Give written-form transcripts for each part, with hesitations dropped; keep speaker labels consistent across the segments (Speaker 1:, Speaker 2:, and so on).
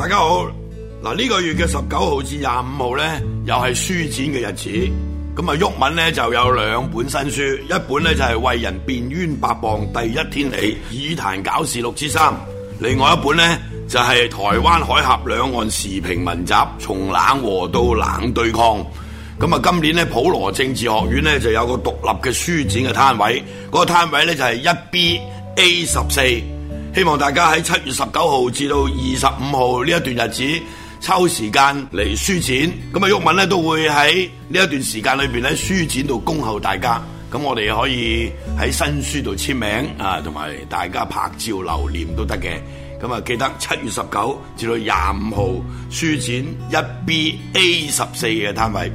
Speaker 1: 大家好，嗱呢個月嘅19號至25號呢，又係書展嘅日子。咁啊，毓民呢就有2本新書，一本呢就係為人辯冤白謗第一天理，議壇搞事錄之3，另外一本呢就係台灣海峽兩岸時評文集，從冷和到冷對抗。咁啊，今年呢普羅政治學院呢就有個獨立嘅書展嘅攤位，嗰個攤位呢就係 1BA14。希望大家喺7月19號至到25號呢一段日子抽時間嚟書展，咁啊毓民咧都會喺呢一段時間裏邊喺書展度恭候大家，咁我哋可以喺新書度簽名啊，同埋大家拍照留念都得嘅。咁啊記得7月19至到25號書展 1BA14 嘅攤位。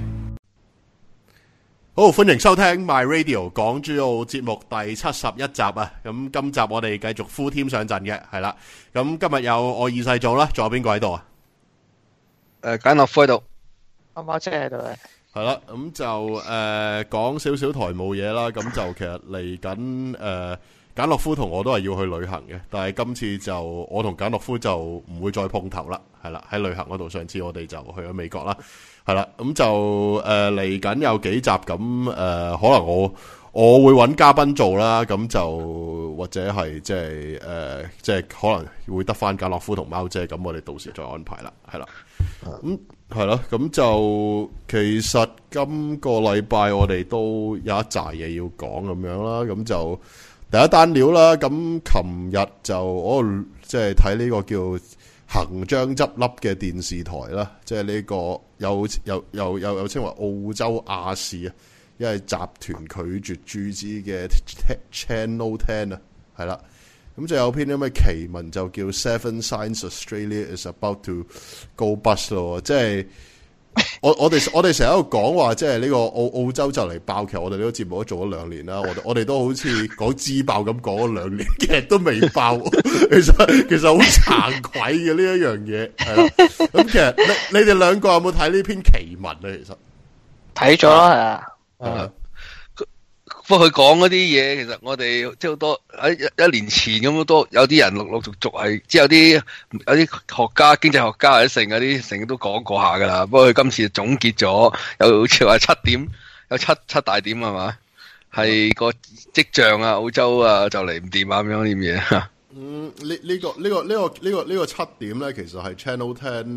Speaker 2: 好，歡迎收聽 My Radio 港珠澳節目第71集啊！咁今集我哋繼續 full team 上陣嘅，係啦。咁今日有我二世祖啦，仲有邊個喺度啊？
Speaker 3: 簡樂夫喺度，
Speaker 4: 阿媽姐喺度咧。
Speaker 2: 係啦，咁就講少少台務嘢啦。咁就其實嚟緊簡樂夫同我都係要去旅行嘅，但係今次就我同簡樂夫就唔會再碰頭啦。係啦，喺旅行嗰度，上次我哋就去咗美國啦。係啦，咁就嚟緊有幾集咁可能我會揾嘉賓做啦，咁就或者係即係可能會得翻簡樂夫同貓姐，咁我哋到時再安排啦，係啦，咁係咯，咁就其實今個禮拜我哋都有一紮嘢要講咁樣啦，咁就第一單料啦，咁琴日就我即係睇呢個叫行將執笠嘅電視台啦，即係呢個有稱為澳洲亞視啊，因為集團拒絕注資嘅 Channel 10啊，係啦，咁就有篇咁嘅奇文就叫 Seven Signs Australia is about to go bust 咯，即係我哋成日喺度講話，即係呢個澳洲就嚟爆，其實我哋呢個節目都做咗2年啦，我哋都好似講支爆咁講咗2年，其實都未爆，其實好慚愧嘅呢一樣嘢，係啦。咁其實你哋兩個有冇睇呢篇奇文咧？其實
Speaker 4: 睇咗啦，係啊。
Speaker 3: 不過佢講嗰啲嘢，其實我哋即係好多喺一年前咁都有啲人陸陸續續係，即係有啲學家、經濟學家或者成嗰啲成日都講過下噶啦。不過佢今次總結咗，有好似話7點，有七大點係嘛？係個跡象啊，澳洲啊就嚟唔掂啊咁樣啲嘢吓。呢個7點咧，其實係 Channel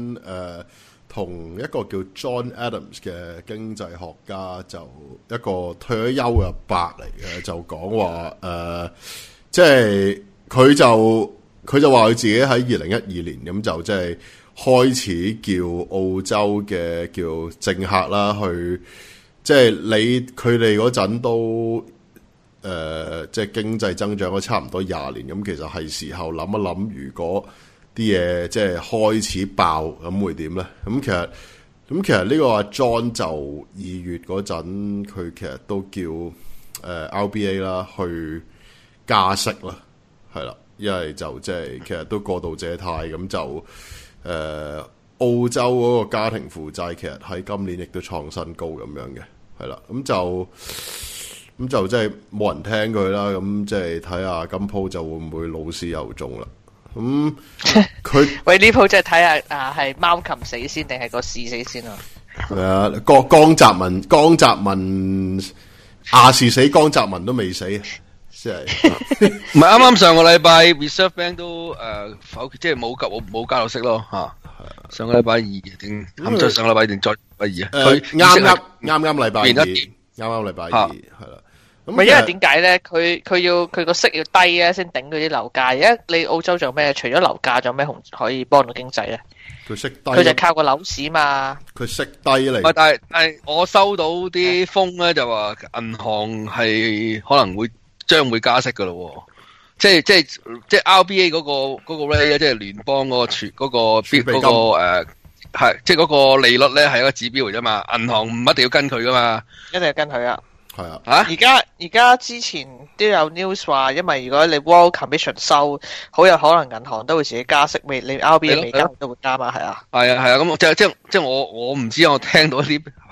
Speaker 3: 10同一個叫 John Adams 嘅經濟學家，就一個退咗休嘅伯嚟嘅，就講話即係佢就話佢自己喺2012年咁就即係開始叫澳洲嘅叫政客啦，去即係佢哋嗰陣都即係經濟增長咗差唔多20年，咁其實係時候諗一諗，如果啲嘢即係開始爆，咁會點咧？咁其實呢個阿 John 就2月嗰陣，佢其實都叫RBA 啦去加息啦，係啦，因為就即係其實都過度借貸，咁就澳洲嗰個家庭負債其實喺今年亦都創新高咁樣嘅，係啦，咁就即係冇人聽佢啦，咁即係睇下今鋪就會唔會老師又中啦。咁佢
Speaker 4: 喂呢鋪即係睇下係貓琴死先定係個市死先啊？
Speaker 2: 係啊，江澤民亞視死，江澤民都未死，即係
Speaker 3: 唔係啱啱上個禮拜 Reserve Bank 都否決，即係冇加到息咯吓。上個禮拜2定咁再上個禮拜定再禮拜2啊？佢
Speaker 2: 啱禮拜2，啱禮拜2係啦。
Speaker 4: 唔係因為點解咧？佢個息要低咧，先頂嗰啲樓價。而家你澳洲做咩？除咗樓價，仲有咩可以幫到經濟咧？
Speaker 2: 佢息低，
Speaker 4: 佢就靠個樓市嘛。佢
Speaker 2: 息低嚟。
Speaker 3: 但係我收到啲風咧，就話銀行係可能將會加息噶咯。即係 RBA 嗰個 rate 即係聯邦嗰個係即係嗰個利率咧係一個指標嚟啫嘛。銀行唔一定要跟佢噶嘛，
Speaker 4: 一定要跟佢啊。
Speaker 2: 係啊，
Speaker 4: 而家之前都有 news 話，因為如果你 World Commission 收，好有可能銀行都會自己加息，你 RBA 未加都會加嘛，係啊。
Speaker 3: 係啊，咁即係我唔知，我聽到啲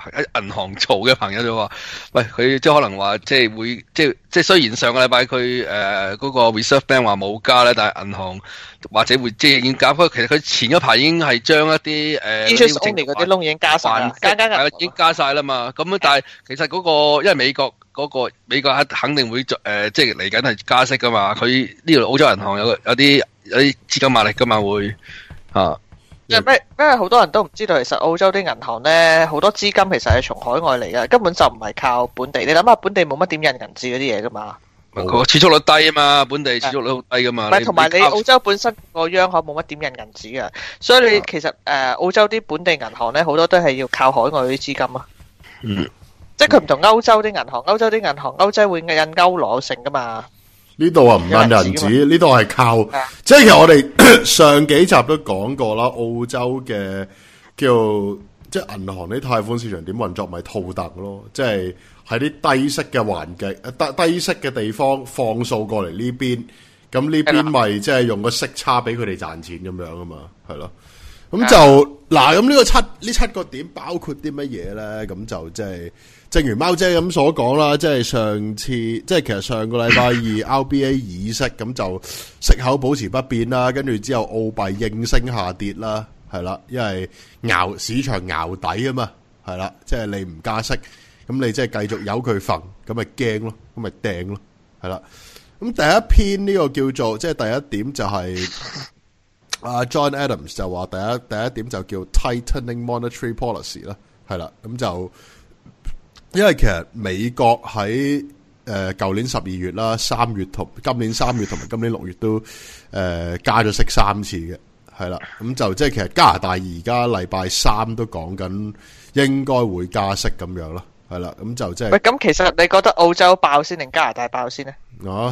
Speaker 5: 喺銀行做嘅朋友就話，喂，佢即係可能話即係會即係雖然上個禮拜佢嗰個 Reserve Bank 話冇加咧，但係銀行或者會即係已經加。不過其實佢前一排已經係將一啲
Speaker 4: interest only 嗰啲窿已經加晒啦，
Speaker 5: 已經加晒啦嘛。咁但係其實嗰個因為美國肯定會即係嚟緊係加息噶嘛。佢呢度澳洲銀行有啲資金壓力噶嘛會啊。
Speaker 4: 因為好多人都唔知道，其實澳洲啲銀行咧好多資金其實係從海外嚟嘅，根本就唔係靠本地。你諗下，本地冇乜點印銀紙嗰啲嘢噶嘛？
Speaker 5: 個儲蓄率低啊嘛，本地儲蓄率好低噶嘛。
Speaker 4: 唔係，同埋你澳洲本身個央行冇乜點印銀紙嘅，所以你其實澳洲啲本地銀行咧好多都係要靠海外啲資金啊。
Speaker 5: 嗯，
Speaker 4: 即係佢唔同歐洲啲銀行，歐洲會印歐羅成噶嘛。
Speaker 3: 呢度啊唔印銀紙，呢度係靠，即係其實我哋上幾集都講過啦，澳洲嘅即係銀行啲貸款市場點運作，咪套戥咯，即係喺啲低息嘅環境、低息嘅地方放數過嚟呢邊，咁呢邊咪即係用個息差俾佢哋賺錢咁樣啊嘛，係咯。咁就嗱，咁呢七個點包括啲乜嘢咧？咁就即係正如貓姐咁所講啦，即係上次即係其實上個禮拜二 RBA 議息，咁就息口保持不變啦，跟住之後澳幣應聲下跌啦，係啦，因為市場淆底啊嘛，係啦，即係你唔加息，咁你即係繼續由佢瞓，咁咪驚咯，咁咪掟咯，係啦。咁第一篇呢個叫做即係第一點就係。John Adams 就話第一點就叫 tightening monetary policy 啦，係啦，咁就因為其實美國喺舊年12月啦、3月同今年3月同埋今年6月都加咗息3次嘅，係啦，咁就即係其實加拿大而家禮拜3都講緊應該會加息咁樣啦，係啦，咁就即係。喂，
Speaker 4: 咁其實你覺得澳洲爆先定加拿大爆先呢？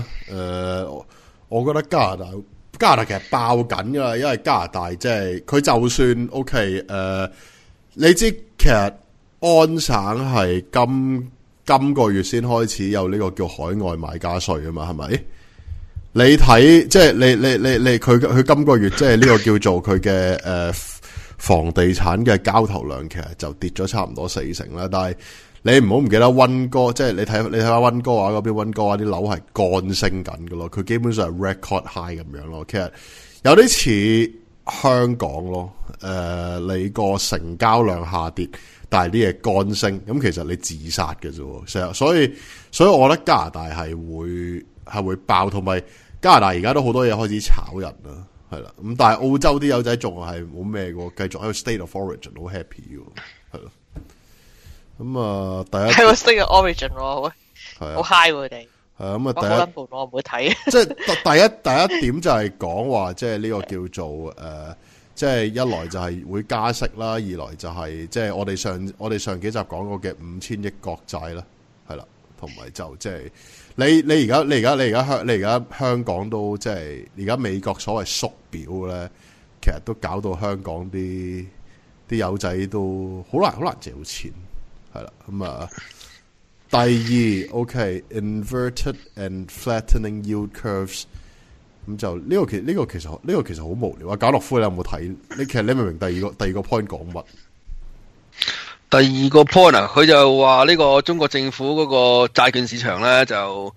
Speaker 3: 我覺得加拿大其實爆緊噶啦，因為加拿大即係佢就算 OK，你知其實安省係今個月先開始有呢個叫海外買家稅啊嘛，係咪？你睇即係你佢今個月即係呢個叫做佢嘅房地產嘅交投量其實就跌咗差唔多40%啦，但係你唔好唔記得溫哥，即係你睇下溫哥華嗰邊，溫哥華啲樓係乾升緊㗎咯，佢基本上係 record high 咁樣咯。其實有啲似香港咯，你個成交量下跌，但係啲嘢乾升，咁其實你自殺嘅啫。成日所以我覺得加拿大係會爆，同埋加拿大而家都好多嘢開始炒人啦，係啦。咁但係澳洲啲友仔仲係冇咩嘅，繼續喺個 state of origin 好 happy 嘅，係咯。咁第一係
Speaker 4: 個 state of origin 喎，好 high 佢哋。係咁
Speaker 3: 第一
Speaker 4: 我唔會睇。即
Speaker 3: 係第一點就係講話，即係呢個叫做即係一來就係會加息啦，二來就係即係我哋上幾集講過嘅5000億國債啦，係啦，同埋就即係你而家香港都即係而家美國所謂縮表咧，其實都搞到香港啲友仔都好難借到錢。係啦，咁第二 ，OK，inverted and flattening yield curves， 咁就呢個其實好無聊啊！簡諾夫你有冇睇？其實你明唔明第二個 point 講乜？
Speaker 5: 第二個 point 啊，佢就話呢個中國政府嗰個債券市場咧就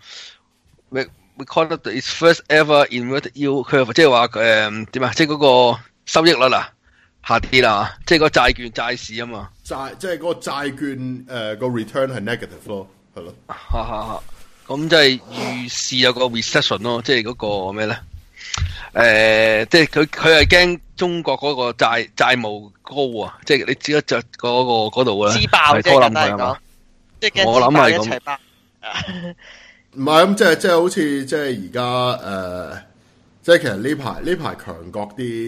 Speaker 5: we call it its first ever inverted yield curve， 即係話點啊？即係嗰個收益率啦。下跌啦，即係個債市啊嘛，
Speaker 3: 即係嗰個債券個 return 係 negative 咯，係咯，
Speaker 5: 咁即係預示有個 recession 咯，即係嗰個咩咧？即係佢係驚中國嗰個債務高啊，即係你只一隻嗰度咧，
Speaker 4: 自爆啫，簡單嚟講，即係驚自爆一齊爆。
Speaker 3: 唔係咁，即係好似即係而家即係其實呢排強國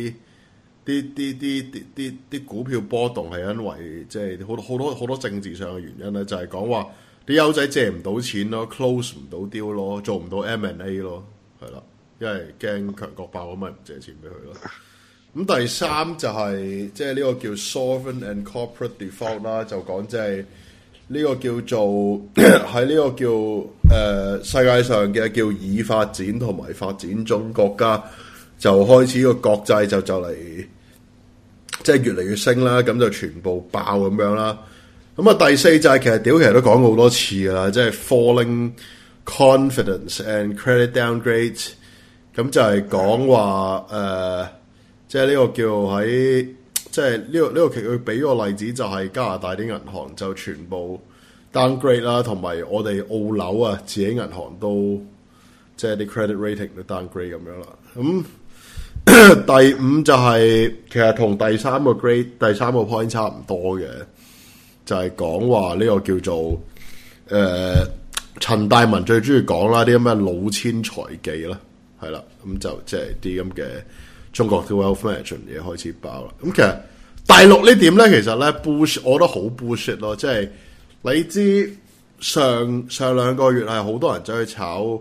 Speaker 3: 啲股票波動係因為即係好多政治上嘅原因咧，就係講話啲友仔借唔到錢咯 ，close 唔到 deal 咯，做唔到 M&A 咯，係啦，因為驚強國爆咁咪唔借錢俾佢咯。咁第三就係即係呢個叫 sovereign and corporate default 啦，就講即係呢個叫做喺呢個叫世界上嘅叫已發展同埋發展中國家就開始個國債就嚟。即係越嚟越升啦，咁就全部爆咁樣啦。 咁啊，第四就係其實其實都講過好多次噶啦，即係 falling confidence and credit downgrades。咁就係講話即係呢個叫喺即係呢個其實佢俾個例子就係加拿大啲銀行就全部 downgrade 啦，同埋我哋澳樓啊自己銀行都即係啲 credit rating 都 downgrade 咁樣啦。咁第五就係其實同第三個 point 差唔多嘅，就係講話呢個叫做陳大文最中意講啦，啲咁嘅老千財技啦，係啦，咁就即係啲咁嘅中國嘅 wealth management 嘢開始爆啦。咁其實大陸呢點咧，其實咧 bullshit，我覺得好 bullshit 咯，即係你知上兩個月係好多人走去炒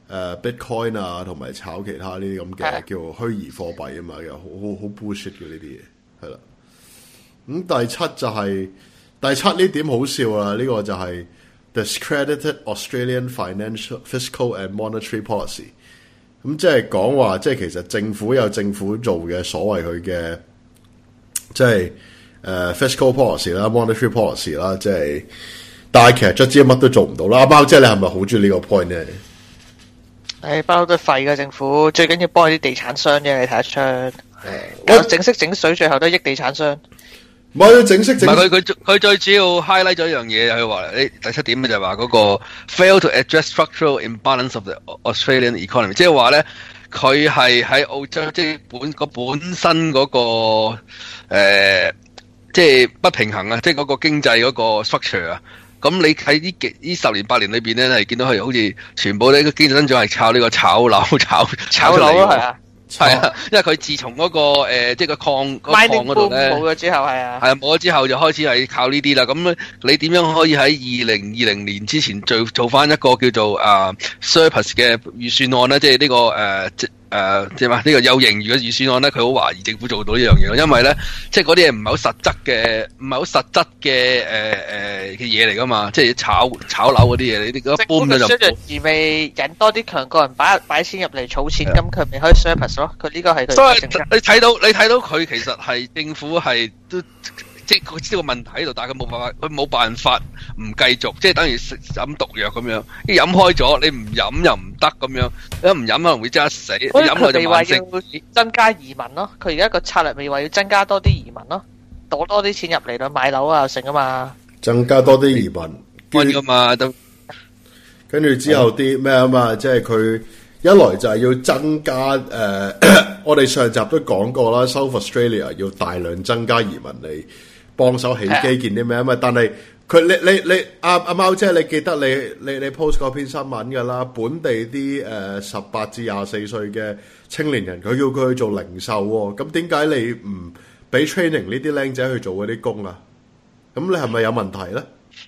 Speaker 3: Bitcoin 啊，同埋炒其他呢啲咁嘅叫虛擬貨幣啊嘛，又好 bullshit 嘅呢啲嘢，係啦。咁第七呢點好笑啊，呢個就係 discredited Australian financial, fiscal and monetary policy。咁即係講話，即係其實政府有政府做嘅所謂佢嘅，即係fiscal policy 啦、monetary policy 啦，即係，但係其實卒之乜都做唔到啦。阿貓，即係你係咪好中意呢個 point 咧？
Speaker 4: 不嬲都係廢嘅政府，最緊要幫啲地產商啫，你睇得出。搞整色整水，最後都益地產商。
Speaker 3: 唔係整色整，
Speaker 5: 唔係佢最主要 highlight 咗一樣嘢，佢話第七點就係話嗰個 fail to address structural imbalance of the Australian economy， 即係話咧佢係喺澳洲即係本身嗰個即係不平衡啊，即係嗰個經濟嗰個 structure 啊。咁你喺呢10年8年裏邊咧，係見到佢好似全部呢個經濟增長係靠呢個炒樓炒樓咯，係啊。係啊，因為佢自從嗰個即係個礦嗰度咧冇咗之後，係啊，冇咗之後就開始係靠呢啲啦。咁你點樣可以喺2020年之前做翻一個叫做surplus 嘅預算案咧？即係呢個即係嘛？呢個有盈餘嘅預算案咧，佢好懷疑政府做到呢樣嘢咯。因為咧，即係嗰啲嘢唔係好實質嘅，唔係好實質嘅嘅嘢嚟噶嘛。即係炒樓嗰啲嘢，你啲一般咧就而未引多啲強國人擺錢入嚟儲錢，咁佢咪可以 surplus 咯？佢呢個係佢。所以你睇到佢其實係政府係都。即係佢知道個問題喺度，但係佢冇辦法唔繼續，即係等於飲毒藥咁樣。一飲開咗，你唔飲又唔得咁樣，一唔飲可能會即刻死。飲落就慢性。佢未話要增加移民咯，佢而家個策略未話要增加多啲移民咯，攞多啲錢入嚟咯，買樓啊成啊嘛。增加多啲移民，㗎嘛都。跟住之後啲咩啊嘛，即係佢一來就係要增加我哋上集都講過啦 ，South Australia 要大量增加移民嚟。幫手起基建啲咩啊嘛？但係佢你阿貓姐，你記得你 post 嗰篇新聞㗎啦？本地啲18至24歲嘅青年人，佢叫佢去做零售喎。咁點解你唔俾 training 呢啲僆仔去做嗰啲工啊？咁你係咪有問題咧？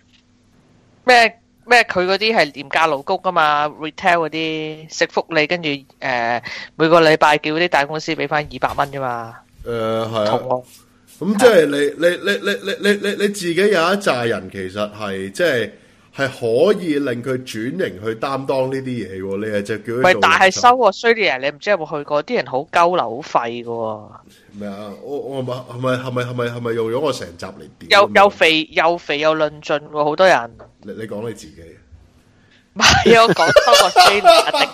Speaker 5: 咩？佢嗰啲係廉價勞工㗎嘛 ？retail 嗰啲食福利，跟住每個禮拜叫啲大公司俾翻200蚊啫嘛。係啊。咁即係你自己有一紮人，其實係即係可以令佢轉型去擔當呢啲嘢喎。你係就叫佢做。喂，但係收Australia，你唔知有冇去過？啲人好鳩流好廢㗎喎。咩啊？我係咪用咗我成集嚟點？又肥又論盡喎，好多人。你講你自己。唔係我講收Australia。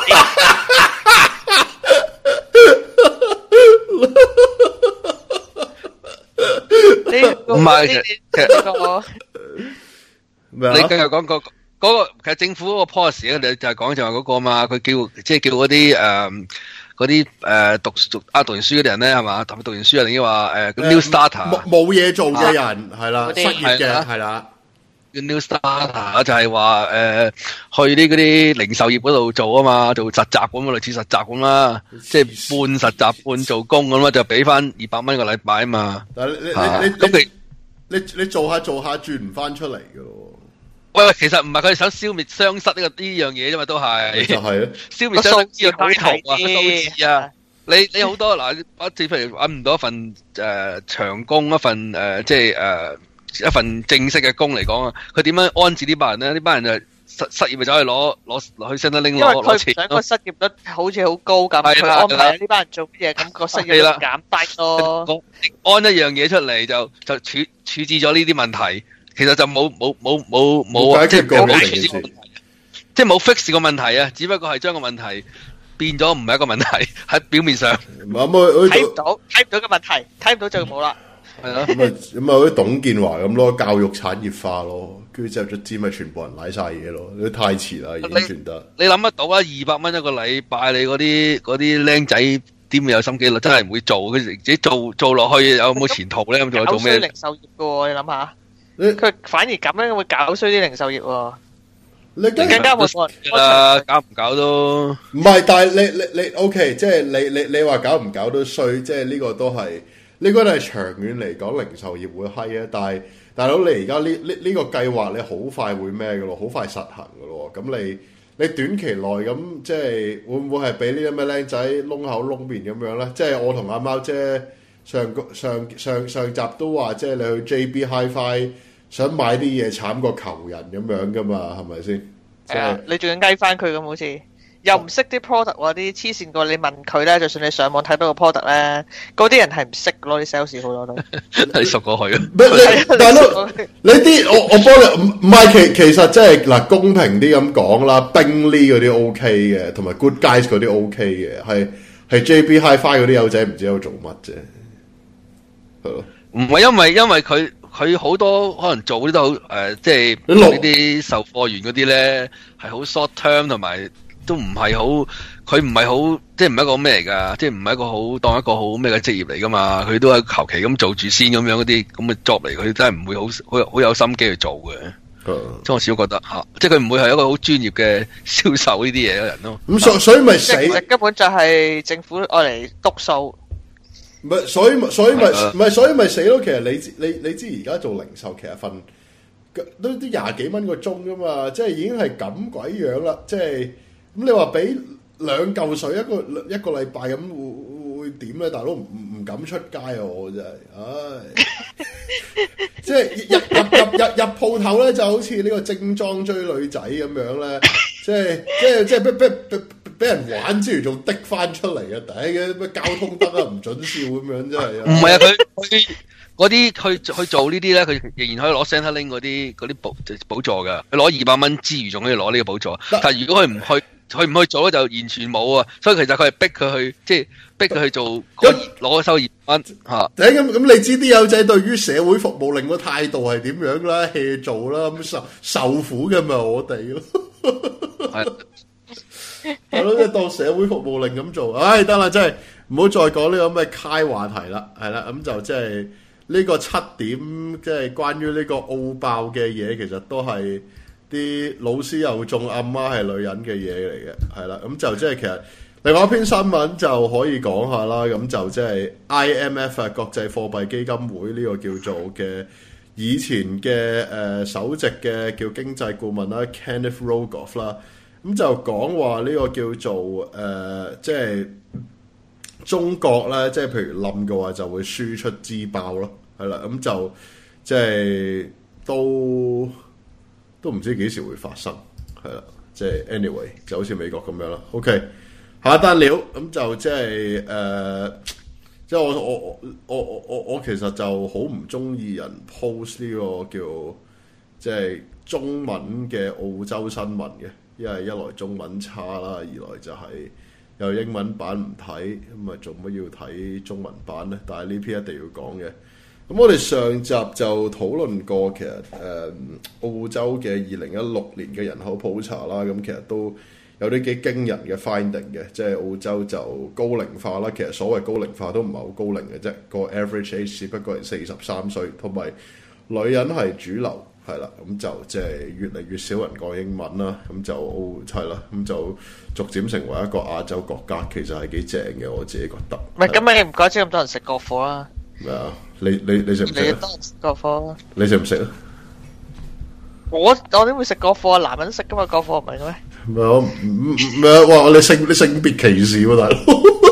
Speaker 5: 唔係，其實你繼續講嗰個，其實政府嗰個 policy 咧，就係講就係嗰個嘛，佢叫嗰啲讀完書嗰啲人咧，係嘛？讀完書啊，定係話new starter 冇嘢做嘅人係啦，失業嘅係啦。new starter 就係話去嗰啲零售業嗰度做啊嘛，做實習咁啊，類似實習咁啦，即係半實習半做工咁啦，就俾翻200蚊個禮拜啊嘛。但係你做下轉唔翻出嚟嘅咯。喂，其實唔係佢哋想消滅雙失呢樣嘢啫嘛，都係就係咯，消滅雙失嘅規圖啊，數字啊。你好多嗱，譬如搵唔到一份長工，一份即係一份正式嘅工嚟講啊，佢點樣安置呢班人咧？呢班人就失業咪走去攞去 Centrelink攞錢。因為佢唔想個失業率好似好高咁，佢安排呢班人做啲嘢，咁個失業率減低咯。安一樣嘢出嚟就處置咗呢啲問題， 其實就冇
Speaker 3: 解決過
Speaker 5: 冇
Speaker 3: 成件事
Speaker 5: 處置個問題，即係冇 fix 個問題啊，只不過係將個問題變咗唔係一個問題喺表面上。
Speaker 4: 睇唔到嘅問題，睇唔到就冇啦。
Speaker 5: 係咯，
Speaker 3: 好似董建華咁咯，教育產業化咯，跟住之後卒之咪全部人舐晒嘢咯，都太遲啦，已經傳得。
Speaker 5: 你諗得到啊？200蚊一個禮拜，你嗰啲僆仔點會有心機率？真係唔會做，佢自己做落去有冇前途咧？咁仲有做咩？
Speaker 4: 搞衰零售業嘅喎，你諗下，佢反而咁樣會搞衰啲零售業喎。
Speaker 3: 你
Speaker 4: 更加冇
Speaker 5: 搞唔搞都
Speaker 3: 唔係，但係你 OK， 即係你話搞唔搞都衰，即係呢個都係呢個都係長遠嚟講，零售業會閪啊！但係大佬，你而家呢個計劃，你好快會咩嘅咯？好快實行嘅咯。咁你短期內咁，即係會唔會係俾呢啲咩僆仔窿口窿面咁樣咧？即係我同阿貓姐上集都話，即係你去 JB Hi-Fi。想買啲嘢慘過求人咁樣噶嘛，係咪先？
Speaker 4: 係啊，你仲要嗌翻佢咁，好似又唔識啲 product 喎，啲黐線過你問佢咧，就算你上網睇到個 product 咧，嗰啲人係唔識咯，啲 sales 好多都
Speaker 5: 係熟過去啊！
Speaker 3: 大佬，你啲我幫你唔係其實即係嗱，公平啲咁講啦，冰呢嗰啲 OK 嘅，同埋 Good Guys 嗰啲 OK 嘅，係 JB Hi-Fi 嗰啲友仔唔知喺度做乜啫，係咯？
Speaker 5: 唔係因為佢好多可能做啲都好即係呢啲售貨員嗰啲咧係好 short term 同埋都唔係好，佢唔係好即係唔係一個咩嚟㗎，即係唔係一個好當一個好咩嘅職業嚟㗎嘛，佢都係求其咁做住先咁樣嗰啲咁嘅 job 嚟，佢真係唔會好有心機去做嘅。即係我少覺得嚇，即係佢唔會係一個好專業嘅銷售呢啲嘢嘅人咯。
Speaker 3: 咁所以咪死，
Speaker 4: 根本就係政府愛嚟督數。
Speaker 3: 唔係，所以咪死咯。其實你知而家做零售，其實份都20幾蚊個鐘噶嘛，即係已經係咁鬼樣啦。即係咁你話俾2嚿水一個禮拜咁會點咧？大佬唔敢出街啊！我真係，唉，即係入鋪頭咧，就好似呢個正裝追女仔咁樣咧，即係俾人玩之餘仲滴翻出嚟啊！第一咩交通燈啊唔准笑咁樣，真係。
Speaker 5: 唔係啊，佢嗰啲去做呢啲咧，佢仍然可以攞 Centrelink 嗰啲補助㗎。佢攞200蚊之餘，仲可以攞呢個補助。但係如果佢唔去做咧，就完全冇啊。所以其實佢係逼佢去，即係逼佢去做攞收200蚊嚇。
Speaker 3: 咁你知啲友仔對於社會服務令個態度係點樣啦？hea 做啦，咁受苦嘅咪我哋咯。係。係咯，即係當社會服務令咁做，唉，得啦，真係唔好再講呢個咩開話題啦，係啦，咁就即係呢個7點，即係關於呢個澳爆嘅嘢，其實都係啲老師又中阿媽係女人嘅嘢嚟嘅，係啦，咁就即係其實另外一篇新聞就可以講下啦，咁就即係 IMF 啊，國際貨幣基金會呢個叫做嘅以前嘅首席嘅叫經濟顧問啦 Kenneth Rogoff 啦。咁就講話呢個叫做即係中國咧，即係譬如冧嘅話就會輸出資爆咯，係啦，咁就即係都唔知幾時會發生，係啦，即係 anyway 就好似美國咁樣啦。OK， 下一單料咁就即係即係我其實就好唔中意人 post 呢個叫即係中文嘅澳洲新聞嘅。一來中文差啦，二來就係有英文版唔睇，咁啊做乜要睇中文版呢？但係呢篇一定要講嘅。咁我哋上集就討論過，其實澳洲嘅2016年嘅人口普查啦，咁其實都有啲幾驚人嘅 finding 嘅，即係澳洲就高齡化啦。其實所謂高齡化都唔係好高齡嘅啫，個 average age 只不過係43歲，同埋女人係主流。係啦，咁就即係越嚟越少人講英文啦，咁就係啦，咁就逐漸成為一個亞洲國家，其實係幾正嘅，我自己覺得。
Speaker 4: 唔係咁，你唔怪之咁多人食國貨啦。
Speaker 3: 咩啊？你食唔食啊？
Speaker 4: 你多人食國貨。
Speaker 3: 你食唔食啊？
Speaker 4: 我點會食國貨啊？男人食噶嘛，國貨唔係嘅咩？
Speaker 3: 咩哇！你性別歧視喎，大佬！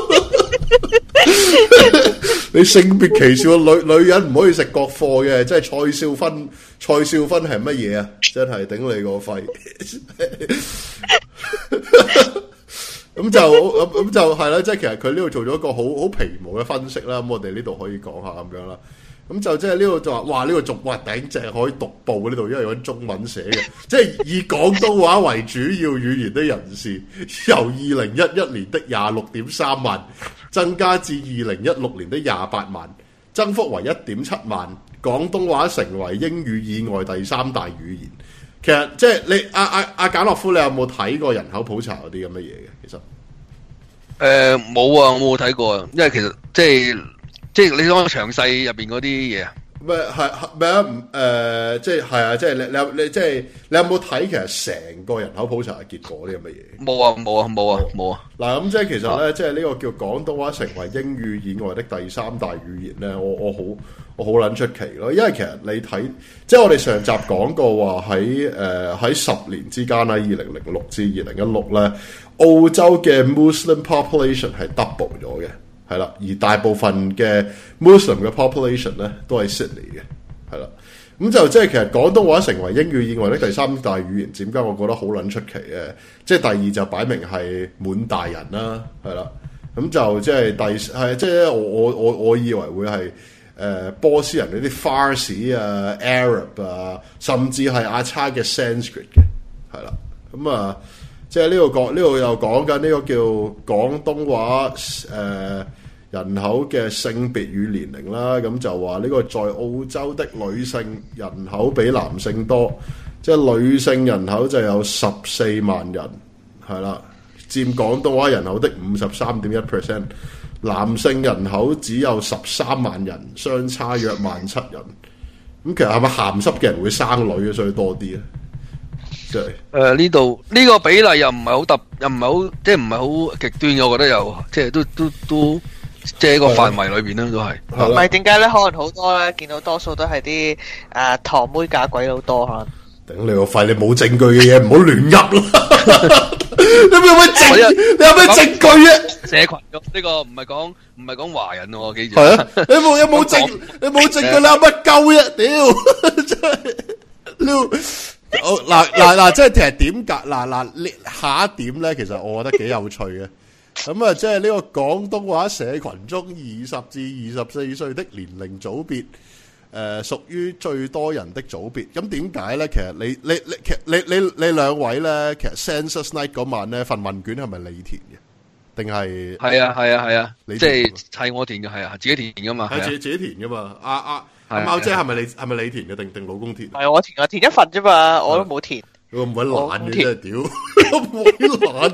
Speaker 3: 你性別歧視喎，女人唔可以食國貨嘅，即係蔡少芬係乜嘢啊？真係頂你個肺！ 咁就係啦，即係其實佢呢度做咗一個好皮毛嘅分析啦。咁我哋呢度可以講下咁樣啦。咁就即係呢度就話，哇！呢個仲哇頂正可以讀報呢度，因為用中文寫嘅，即係以廣東話為主要語言的人士，由2011年的26.3萬增加至2016年的28萬，增幅為1.7萬。廣東話成為英語以外第3大語言。其實即係你阿簡諾夫，你有冇睇過人口普查嗰啲咁嘅嘢嘅？其實
Speaker 5: 冇啊，我冇睇過啊，因為其實即係你講詳細入邊嗰啲嘢啊？
Speaker 3: 咩係咩啊？即係係啊！即係你即係你有冇睇其實成個人口普查嘅結果呢咁嘅嘢？
Speaker 5: 冇啊！
Speaker 3: 嗱咁即係其實咧，即係呢個叫廣東話成為英語以外的第3大語言咧，我好撚出奇咯！因為其實你睇，即係我哋上集講過話喺10年之間啦，2006至2016咧，澳洲嘅 Muslim population 係 double 咗嘅。係啦，而大部分嘅 Muslim 嘅 population 咧都係 Sydney 嘅，係啦。咁就即係其實廣東話成為英語以外咧第3大語言，點解我覺得好撚出奇嘅？即係第二就擺明係滿大人啦，係啦。咁就即係即係我以為會係波斯人嗰啲 Farsi 啊、Arab 啊，甚至係阿差嘅 Sanskrit 嘅，係啦。咁啊，即係呢度又講緊呢個叫廣東話人口嘅性別與年齡啦，咁就話呢個在澳洲的女性人口比男性多，即係女性人口就有14萬人，係啦，佔廣東話人口的53.1%，男性人口只有13萬人，相差約17000人。咁其實係咪鹹濕嘅人會生女嘅，所以多啲咧？即係
Speaker 5: 呢度呢個比例又唔係好又唔係好即係唔係好極端嘅，我覺得又即係都。即係個範圍裏邊咧，都係
Speaker 4: 唔係點解咧？可能好多咧，見到多數都係啲堂妹嫁鬼佬多可能。
Speaker 3: 頂你個肺！你冇證據嘅嘢唔好亂噏啦！你有咩證？你有咩證據啫？
Speaker 5: 社群呢個唔係講華人喎，記住。
Speaker 3: 係啊！你有冇證？你冇證據，你有乜鳩啫？屌！真係嗱，即係其實點解嗱下一點咧？其實我覺得幾有趣嘅。咁啊，即係呢個廣東話社群中20至24歲的年齡組別，屬於最多人的組別。咁點解咧？其實你兩位咧，其實 Census Night 嗰晚咧份問卷係咪你填嘅？定係？
Speaker 5: 係啊，即係我填嘅，係啊，自己填噶嘛，
Speaker 3: 係自己填噶嘛。阿貓姐係咪你填嘅？定老公填？
Speaker 4: 係我填，我填一份啫嘛，我都冇填。
Speaker 3: 我唔鬼懶嘅真係屌，唔鬼懶。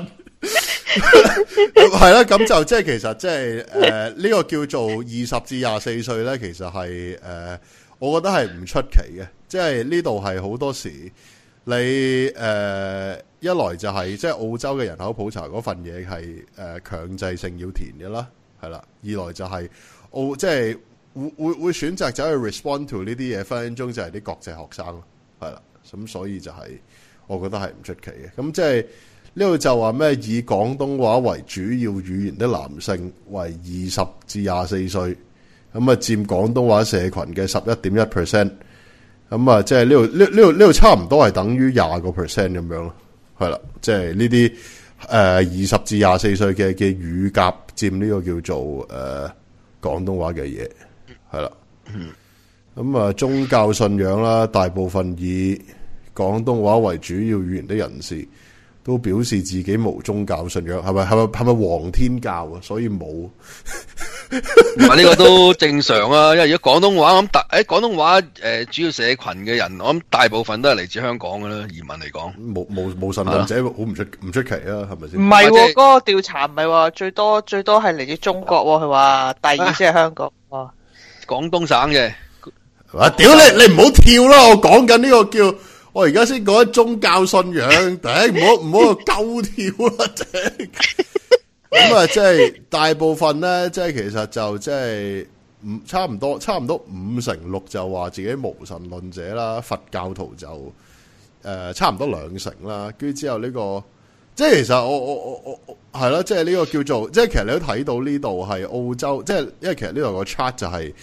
Speaker 3: 係啦，咁就即係其實即係呢個叫做20至24歲咧，其實係我覺得係唔出奇嘅。即係呢度係好多時你一來就係即係澳洲嘅人口普查嗰份嘢係強制性要填嘅啦，係啦。二來就係即係會選擇走去 respond to 呢啲嘢，分分鐘就係啲國際學生咯，係啦。咁所以就係我覺得係唔出奇嘅。咁即係。呢度就話咩？以廣東話為主要語言的男性為20至24歲，咁啊佔廣東話社群嘅11.1%，咁啊即係呢度差唔多係等於20% 咁樣咯，係啦，即係呢啲20至24歲嘅乳鴿佔呢個叫做廣東話嘅嘢，係啦，咁啊宗教信仰啦，大部分以廣東話為主要語言的人士。都表示自己無宗教信仰，係咪黃天教啊？所以冇。唔
Speaker 5: 係呢個都正常啊，因為如果廣東話咁廣東話主要社群嘅人，我諗大部分都係嚟自香港噶啦，移民嚟講。
Speaker 3: 冇神論者，好唔出奇啊？係咪先？
Speaker 4: 唔係喎，嗰個調查唔係話最多係嚟自中國喎，佢話第二先係香港。
Speaker 5: 廣東省嘅。
Speaker 3: 屌你唔好跳啦！我講緊呢個叫。我而家先講宗教信仰，頂唔好去鳩跳啦，頂咁啊！即係大部分咧，即係其實就即係差唔多5/6就話自己無神論者啦，佛教徒就差唔多2成啦。跟住之後呢個，即係其實我係啦，即係呢個叫做，即係其實你都睇到呢度係澳洲，即係因為其實呢度個 chart 就係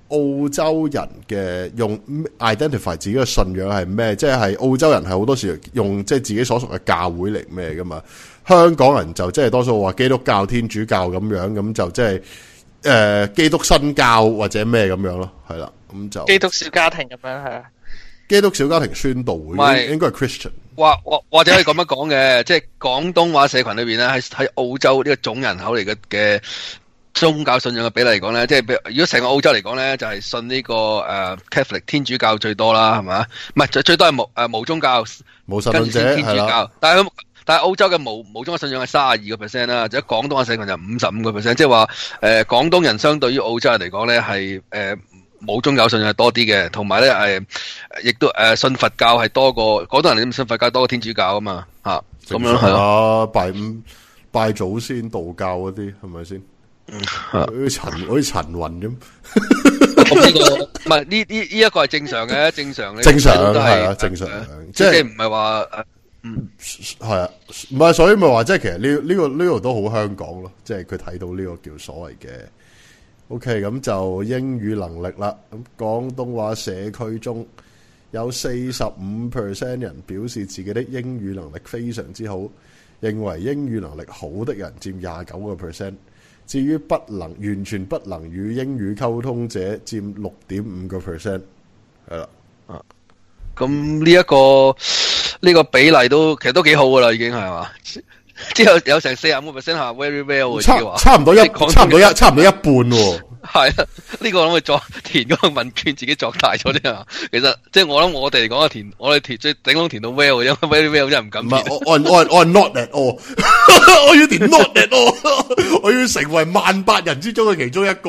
Speaker 3: 澳洲人嘅用 identify 自己嘅信仰係咩？即係澳洲人係好多時用即係自己所屬嘅教會嚟咩噶嘛？香港人就即係多數話基督教、天主教咁樣，咁就即係基督新教或者咩咁樣咯，係啦，咁就
Speaker 4: 基督小家庭咁樣係啊。
Speaker 3: 基督小家庭宣道會應該係 Christian。
Speaker 5: 或者可以咁樣講嘅，即係廣東話社群裏邊咧，喺澳洲呢個總人口嚟嘅宗教信仰嘅比例嚟講咧，即係如果成個澳洲嚟講咧，就係信呢個Catholic 天主教最多啦，係咪？唔係最多係無宗教
Speaker 3: 無神論者
Speaker 5: 天主教，但係澳洲嘅無宗教信仰係32%啦，就喺廣東話社群就55%，即係話廣東人相對於澳洲人嚟講咧係冇宗教信仰係多啲嘅，同埋咧亦都信佛教係多過廣東人，信佛教多過天主教啊嘛，嚇咁樣係咯，
Speaker 3: 拜祖先道教嗰啲係咪先？好似陳雲咁。
Speaker 5: 咁呢個唔係呢一個係正常嘅，正常
Speaker 3: 係啊，正常，即係唔
Speaker 5: 係話
Speaker 3: 係啊，唔係所以咪話即係其實呢個都好香港咯，即係佢睇到呢個叫所謂嘅。OK， 咁就英語能力啦。咁廣東話社區中有45% 人表示自己的英語能力非常之好，認為英語能力好的人佔29%。至於完全不能與英語溝通者佔6.5%。係啦，
Speaker 5: 咁呢個比例其實都幾好噶啦，已經係嘛？之後有成45%係 very well 嘅，
Speaker 3: 差唔多一半喎。
Speaker 5: 係啊，呢個諗佢作填嗰個問卷自己作大咗啲啊。其實即係我諗我哋嚟講我哋填最頂籠填到 well，因為 very well 真係唔敢填。
Speaker 3: 唔係我係 not at all， 我要填 not at all， 我要成為1,800人之中嘅其中一個。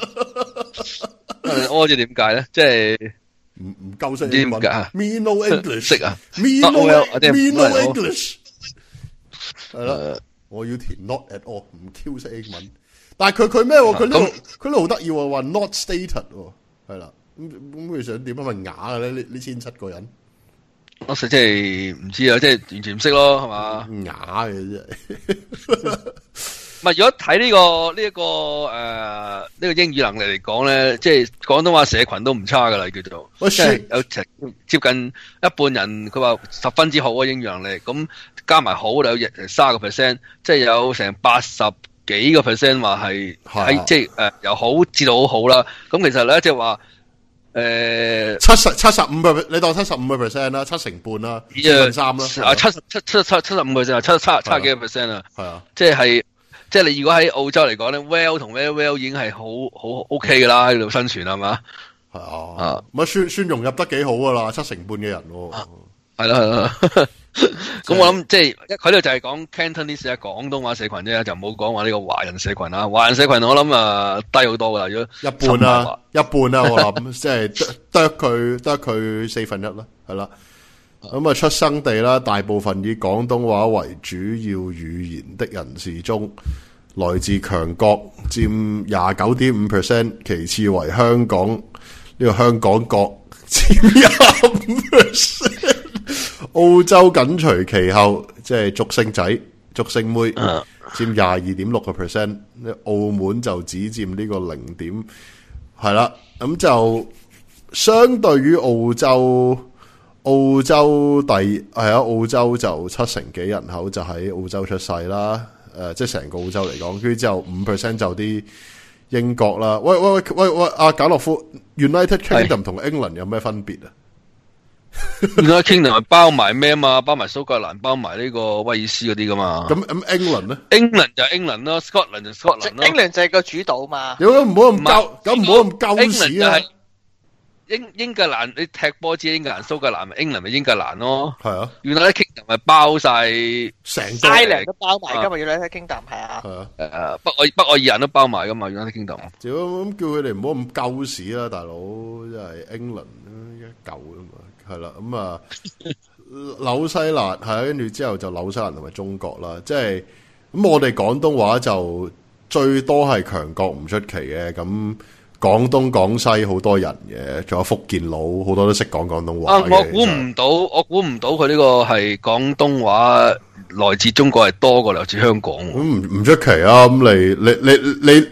Speaker 5: 我知點解咧？即係
Speaker 3: 唔夠識
Speaker 5: 英文
Speaker 3: ，me no English
Speaker 5: 識啊
Speaker 3: ，me no English。係啦，我要填 not at all， 唔 Q 識英文。但係佢咩？佢呢度好得意喎，話 not stated 係啦。咁佢想點啊？咪啞嘅咧？呢1,700個人，
Speaker 5: 我實即係唔知啊，即係完全唔識咯，係嘛？
Speaker 3: 啞嘅真係。
Speaker 5: 唔係，如果睇呢個英語能力嚟講咧，即係廣東話社群都唔差噶啦，叫做即係有接近一半人佢話十分之好啊英語能力，咁加埋好有30%，即係有成80幾個 percent 話係喺即係由好至到好好啦。咁其實咧即係話
Speaker 3: 75%，你當75% 啦，7成半啦，3%啦，
Speaker 5: 啊75%差幾個 percent 啊？係啊，即係你如果喺澳洲嚟講咧 ，well 同 very well 已經係好 OK 噶啦，喺度生存係嘛？
Speaker 3: 係啊，咁算融入得幾好噶啦，7成半嘅人喎。
Speaker 5: 係啦。咁我諗即係佢呢度就係講 Cantonese 啊，廣東話社群啫，就唔好講話呢個華人社群啦。華人社群我諗低好多噶啦，如果
Speaker 3: 一半啦，我諗即係得佢1/4啦，係啦。咁啊，出生地啦，大部分以廣東話為主要語言的人士中，來自強國佔29.5%，其次為香港呢個香港國佔25%。澳洲緊隨其後，即係竹升仔、竹升妹，佔22.6%。澳門就只佔呢個0.，係啦。咁就相對於澳洲澳洲就7成幾人口就喺澳洲出世啦。即係成個澳洲嚟講，跟住之後5% 就啲英國啦。喂，阿簡諾夫 ，United Kingdom 同 England 有咩分別啊
Speaker 5: ？United Kingdom 係包埋咩啊嘛？包埋蘇格蘭，包埋呢個威爾斯嗰啲噶嘛？
Speaker 3: 咁 England 咧
Speaker 5: ？England 就係 England 咯 ，Scotland 就 Scotland 咯。
Speaker 4: England 就係個主島嘛。
Speaker 3: 如果唔好咁鳩屎啊！
Speaker 5: 英格蘭你踢波知英格蘭蘇格蘭咪 England 咪英格蘭咯。
Speaker 3: 係啊。
Speaker 5: United Kingdom 咪包晒
Speaker 3: 成個
Speaker 4: Ireland 都包埋噶嘛？United Kingdom 係啊。
Speaker 3: 係啊。
Speaker 5: 北愛爾蘭都包埋噶嘛？United Kingdom。
Speaker 3: 咁叫佢哋唔好咁鳩屎啦，大佬，真係 England 一嚿啊嘛。係啦，咁啊，紐西蘭係跟住之後就紐西蘭同埋中國啦，即係咁我哋廣東話就最多係強國唔出奇嘅，咁廣東廣西好多人嘅，仲有福建佬好多都識講廣東話嘅。
Speaker 5: 我估唔到佢呢個係廣東話來自中國係多過來自香港。
Speaker 3: 咁唔出奇啊！咁你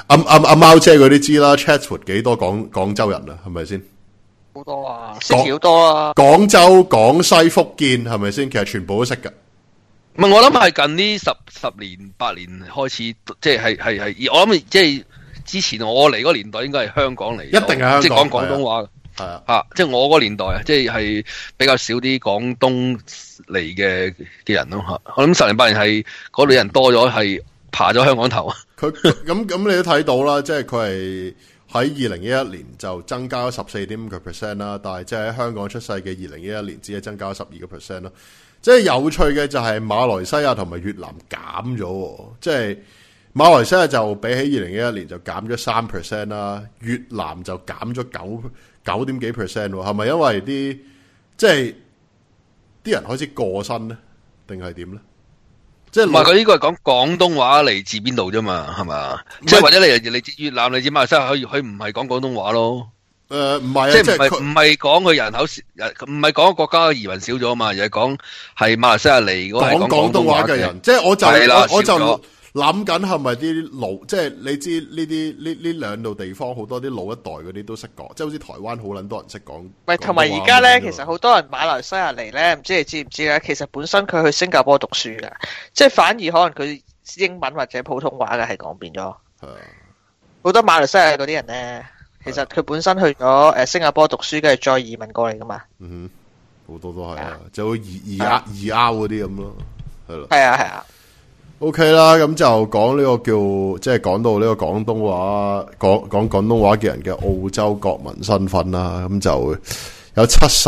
Speaker 3: 阿貓姐嗰啲知啦 ，Chatswood 幾多廣州人啊？係咪先？
Speaker 4: 好多啊，識好多啊。
Speaker 3: 廣州、廣西、福建係咪先？其實全部都識㗎。
Speaker 5: 唔係，我諗係近呢十年8年開始，即係我諗即係之前我嚟嗰個年代應該係香港嚟，
Speaker 3: 一定係香港，
Speaker 5: 即係講廣東話。
Speaker 3: 係啊，
Speaker 5: 嚇！即係我嗰個年代啊，即係比較少啲廣東嚟嘅人咯嚇。我諗10年8年係嗰類人多咗，係爬咗香港頭啊。
Speaker 3: 佢咁你都睇到啦，即係佢係喺2011年就增加咗14.5% 啦，但係即係喺香港出世嘅2011年只係增加咗12% 咯。即係有趣嘅就係馬來西亞同埋越南減咗，即係馬來西亞就比起2011年就減咗3% 啦，越南就減咗9點幾 percent 喎，係咪因為即係啲人開始過身咧，定係點咧？即係
Speaker 5: 唔係佢呢個係講廣東話嚟自邊度啫嘛，係嘛？即係或者你自越南嚟自馬來西亞，佢唔係講廣東話咯。
Speaker 3: 唔係啊，
Speaker 5: 即係唔係講佢人口少，唔係講國家嘅移民少咗啊嘛，而係講係馬來西亞嚟嗰個係講廣東話嘅人。
Speaker 3: 即係我就
Speaker 5: 了
Speaker 3: 諗緊係咪啲老，即係你知呢兩度地方好多啲老一代嗰啲都識講，即係好似台灣好撚多人識講。
Speaker 4: 喂，同埋而家咧，其實好多人馬來西亞嚟咧，唔知你知唔知咧？其實本身佢去新加坡讀書㗎，即係反而可能佢英文或者普通話嘅係講變咗。係啊，好多馬來西亞嗰啲人咧，其實佢本身去咗新加坡讀書，跟住再移民過嚟噶嘛。
Speaker 3: 嗯哼，好多都係啊，就好二 R 嗰啲咁咯，係咯。
Speaker 4: 係啊。
Speaker 3: OK 啦，咁就講呢個即係講到呢個廣東話講廣東話嘅人嘅澳洲國民身份啦，咁就有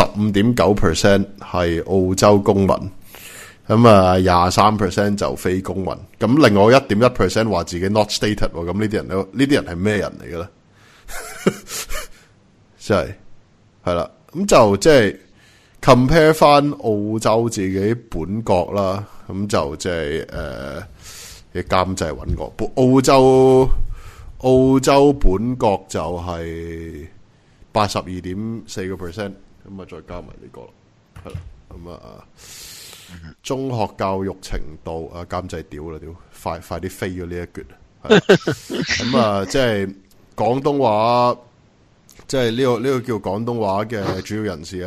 Speaker 3: 75.9% 係澳洲公民，咁啊23% 就非公民，咁另外1.1% 話自己 not stated，咁呢啲人係咩人嚟嘅咧？即係啦，咁就即係 compare 翻澳洲自己本國啦。咁就即係嘅監製揾過，澳洲本國就係82.4%，咁啊再加埋呢個啦，係啦，咁啊中學教育程度啊監製屌啦屌，快啲飛咗呢一橛，咁啊即係廣東話，即係呢個叫廣東話嘅主要人士啊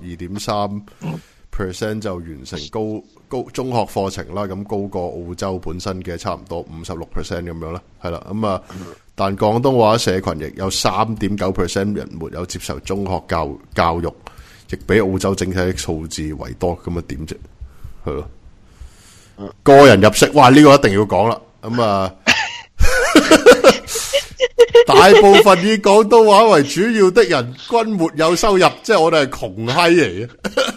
Speaker 3: ，72.3%就完成高中學課程啦，咁高過澳洲本身嘅差唔多56% 咁樣啦，係啦，咁啊，但廣東話社群亦有3.9% 人沒有接受中學教育，亦比澳洲整體的數字為多，咁啊點啫？係咯，個人入息，哇呢個一定要講啦，咁啊，大部分以廣東話為主要的人均沒有收入，即係我哋係窮閪嚟嘅。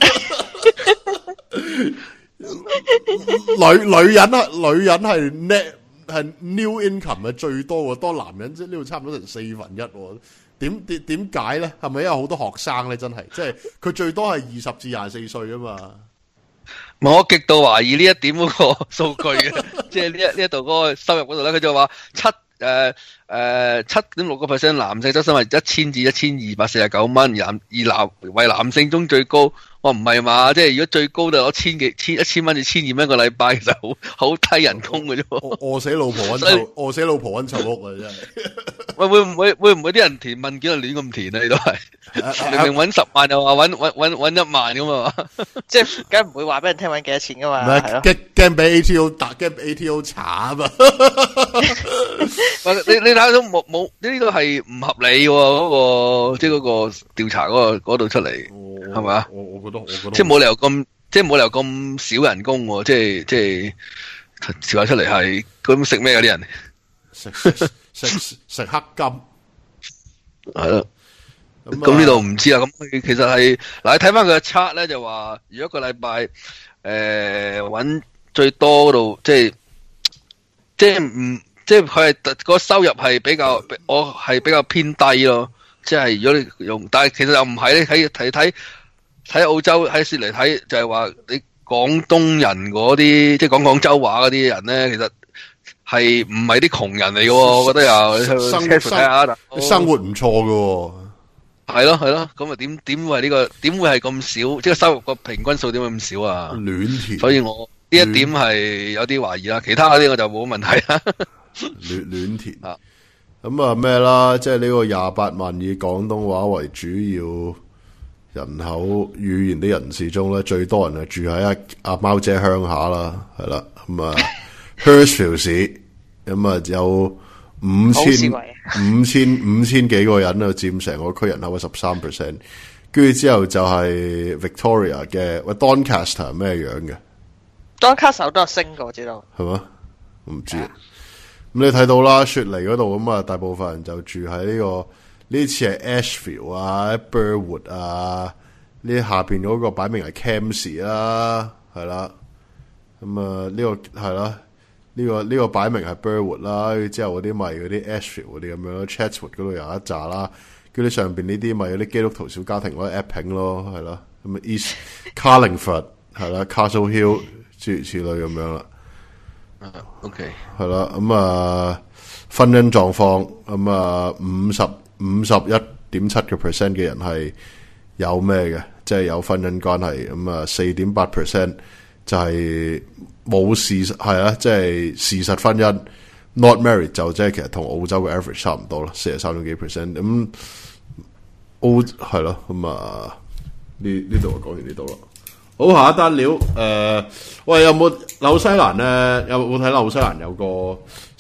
Speaker 3: 女人係 net 係 new income 係最多，多男人即係呢度差唔多成1/4。點解咧？係咪因為好多學生咧？真係即係佢最多係20至24歲啊嘛。
Speaker 5: 我極度懷疑呢一點嗰個數據嘅，即係呢一度嗰個收入嗰度咧，佢就話7.6% 男性周薪為1000至1249蚊，而為男性中最高。我唔係嘛，即係如果最高就攞1000蚊至1200蚊個禮拜，其實好低人工嘅啫。
Speaker 3: 餓死老婆搵臭屋啊！真係。
Speaker 5: 喂，會唔會啲人填問卷係亂咁填啊？你都係明明搵10萬又話搵1萬咁啊嘛？即係
Speaker 4: 梗唔會話俾人聽搵幾多錢噶嘛？
Speaker 3: 唔係驚俾 ATO 查啊嘛！
Speaker 5: 你睇到冇呢個係唔合理喎？嗰個即係嗰個調查嗰度出嚟係咪啊？
Speaker 3: 我覺得
Speaker 5: 即係冇理由咁少人工喎，即係調查出嚟係咁食咩嗰啲人？
Speaker 3: 食黑金
Speaker 5: 係咯。咁呢度唔知啊。咁其實係嗱，你睇翻佢嘅測咧，就話如果一個禮拜搵最多嗰度，即係佢係個收入係比較偏低咯。即係如果你用，但係其實又唔係咧。睇澳洲喺雪嚟睇，就係話你廣東人嗰啲，即係講廣州話嗰啲人咧，其實係唔係啲窮人嚟嘅？我覺得又
Speaker 3: 生活唔錯嘅。
Speaker 5: 係咯，咁啊點會係呢個？點會係咁少？即係收入個平均數點會咁少啊？
Speaker 3: 亂填，
Speaker 5: 所以我呢一點係有啲懷疑啦。其他嗰啲我就冇問題啦。
Speaker 3: 亂填啊！ 咁啊咩啦，即係呢個28萬以廣東話為主要人口語言啲人士中咧，最多人係住喺阿貓姐鄉下啦，係啦，咁啊 Hurstville 市，咁啊有五千幾個人啊，佔成個區人口嘅13%，跟住之後就係 Victoria 嘅Doncaster 咩樣嘅
Speaker 4: Doncaster 都係升嘅，我知道
Speaker 3: 係嘛？我唔知。咁你睇到啦，雪梨嗰度咁啊，大部分人就住喺呢次係 Ashfield 啊、Burwood 啊，呢下邊嗰個擺明係 Campsie 啦，係啦。咁啊呢個係啦，呢個擺明係 Burwood 啦，之後嗰啲咪嗰啲 Ashfield 嗰啲咁樣咯 Chatswood 嗰度有一紮啦，跟住上邊呢啲咪有啲基督徒小家庭嗰啲 Epping 咯，係啦。咁啊 East Carlingford 係啦 Castle Hill 諸如此類咁樣啦。
Speaker 5: OK，
Speaker 3: 係啦，咁啊，婚姻狀況，咁啊51.7% 嘅人係有咩嘅，即係有婚姻關係，咁啊4.8% 就係冇事實，係啊，即係事實婚姻 not married 就即係其實同澳洲嘅 average 差唔多啦，43.幾%，咁澳係咯，咁啊呢度講完呢度啦。好，下一單料，喂，有冇紐西蘭咧？有冇睇紐西蘭有個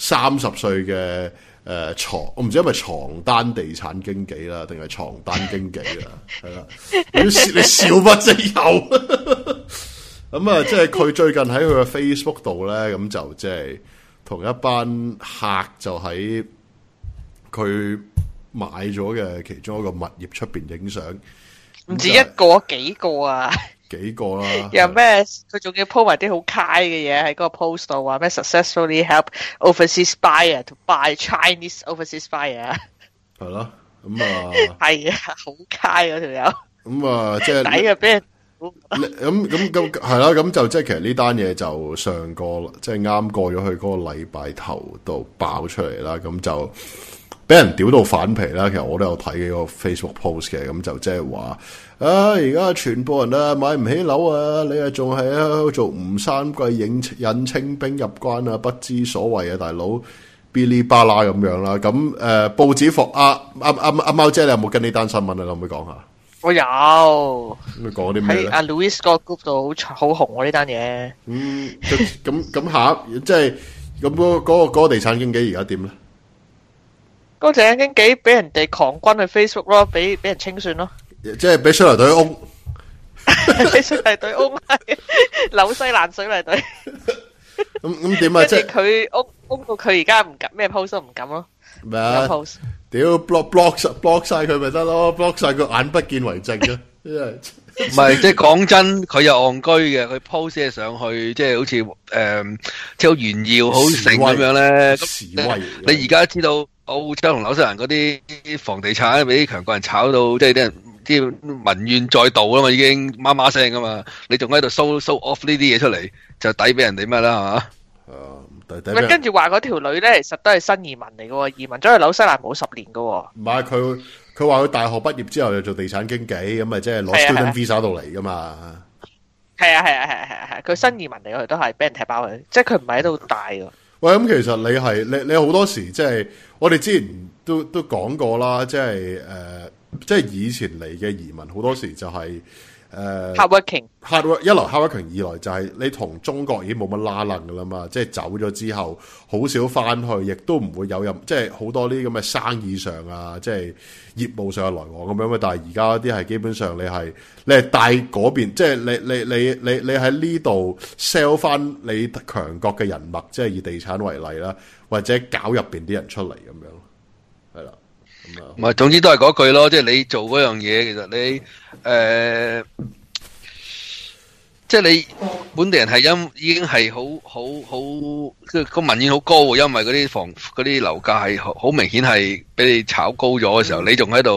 Speaker 3: 30歲嘅我唔知係咪床單地產經紀啦，定係床單經紀啦？係啦，你笑不即有。咁啊，即係佢最近喺佢嘅 Facebook 度咧，咁就即係同一班客就喺佢買咗嘅其中一個物業出邊影相，
Speaker 4: 唔止一個，幾個啊！
Speaker 3: 幾個啦，
Speaker 4: 又咩？佢仲要 po 埋啲好 high 嘅嘢喺嗰個 post 度，話咩 successfully help overseas buyer to buy Chinese overseas buyer。係
Speaker 3: 咯，咁啊，
Speaker 4: 係啊，好 high 嗰條友。
Speaker 3: 咁啊，即係
Speaker 4: 抵啊，俾人
Speaker 3: 咁係啦，咁就即係其實呢單嘢就上個即係啱過咗去嗰個禮拜頭度爆出嚟啦，咁就俾人屌到反皮啦。其實我都有睇幾個 Facebook post 嘅，咁就即係話。而家全部人啊買唔起樓啊，你啊仲係啊做吳三桂引清兵入關啊，不知所謂啊，大佬嗶哩吧啦咁樣啦。咁報紙服阿貓姐，你有冇跟呢單新聞啊？可唔可以講下？
Speaker 4: 我有。
Speaker 3: 咁你講啲咩咧？
Speaker 4: 喺阿 Louis 個 group 度好紅喎呢單嘢。
Speaker 3: 咁下即係咁嗰個地產經紀而家點咧？
Speaker 4: 嗰個地產經紀俾人哋狂轟去 Facebook 咯，俾人清算咯。
Speaker 3: 即係俾水泥隊翁，
Speaker 4: 俾水泥隊翁係紐西蘭水泥隊。
Speaker 3: 咁點啊？即係
Speaker 4: 佢翁到佢而家唔敢咩 post 都唔敢咯。
Speaker 3: 咩啊？屌 block 晒佢咪得咯 ，block 晒佢眼不見為淨嘅。
Speaker 5: 唔係，即係講真，佢又戇居嘅，佢 post 嘢上去，即係好似即係好炫耀、好盛咁樣咧。
Speaker 3: 示威，
Speaker 5: 你而家知道澳洲同紐西蘭嗰啲房地產俾啲強國人炒到，即係啲人。啲民怨載道啦嘛，已經媽媽聲噶嘛，你仲喺度 show off 呢啲嘢出嚟，就抵俾人哋咩啦，係嘛？
Speaker 4: 跟住話嗰條女咧，其實都係新移民嚟嘅，移民咗去紐西蘭冇10年嘅。
Speaker 3: 唔係佢話佢大學畢業之後就做地產經紀，咁咪即係攞 student visa 到嚟噶嘛？
Speaker 4: 係，佢新移民嚟，佢都係俾人踢爆佢，即係佢唔係喺度大嘅。
Speaker 3: 喂，咁其實你好多時即係我哋之前都講過啦，即係即係以前嚟嘅移民好多時就係
Speaker 4: hard working，
Speaker 3: 一來 hard working，二來就係你同中國已經冇乜拉楞噶啦嘛，即係走咗之後好少翻去，亦都唔會有即係好多啲咁嘅生意上啊，即係業務上嘅來往咁樣。但係而家啲係基本上你係帶嗰邊，即係你喺呢度 sell 翻你強國嘅人脈，即係以地產為例啦，或者搞入邊啲人出嚟咁樣，係啦。
Speaker 5: 唔係，總之都係嗰句咯，即係你做嗰樣嘢，其實你即係你本地人係已經係好，即係個民怨好高，因為嗰啲樓價係好明顯係俾你炒高咗嘅時候，你仲喺度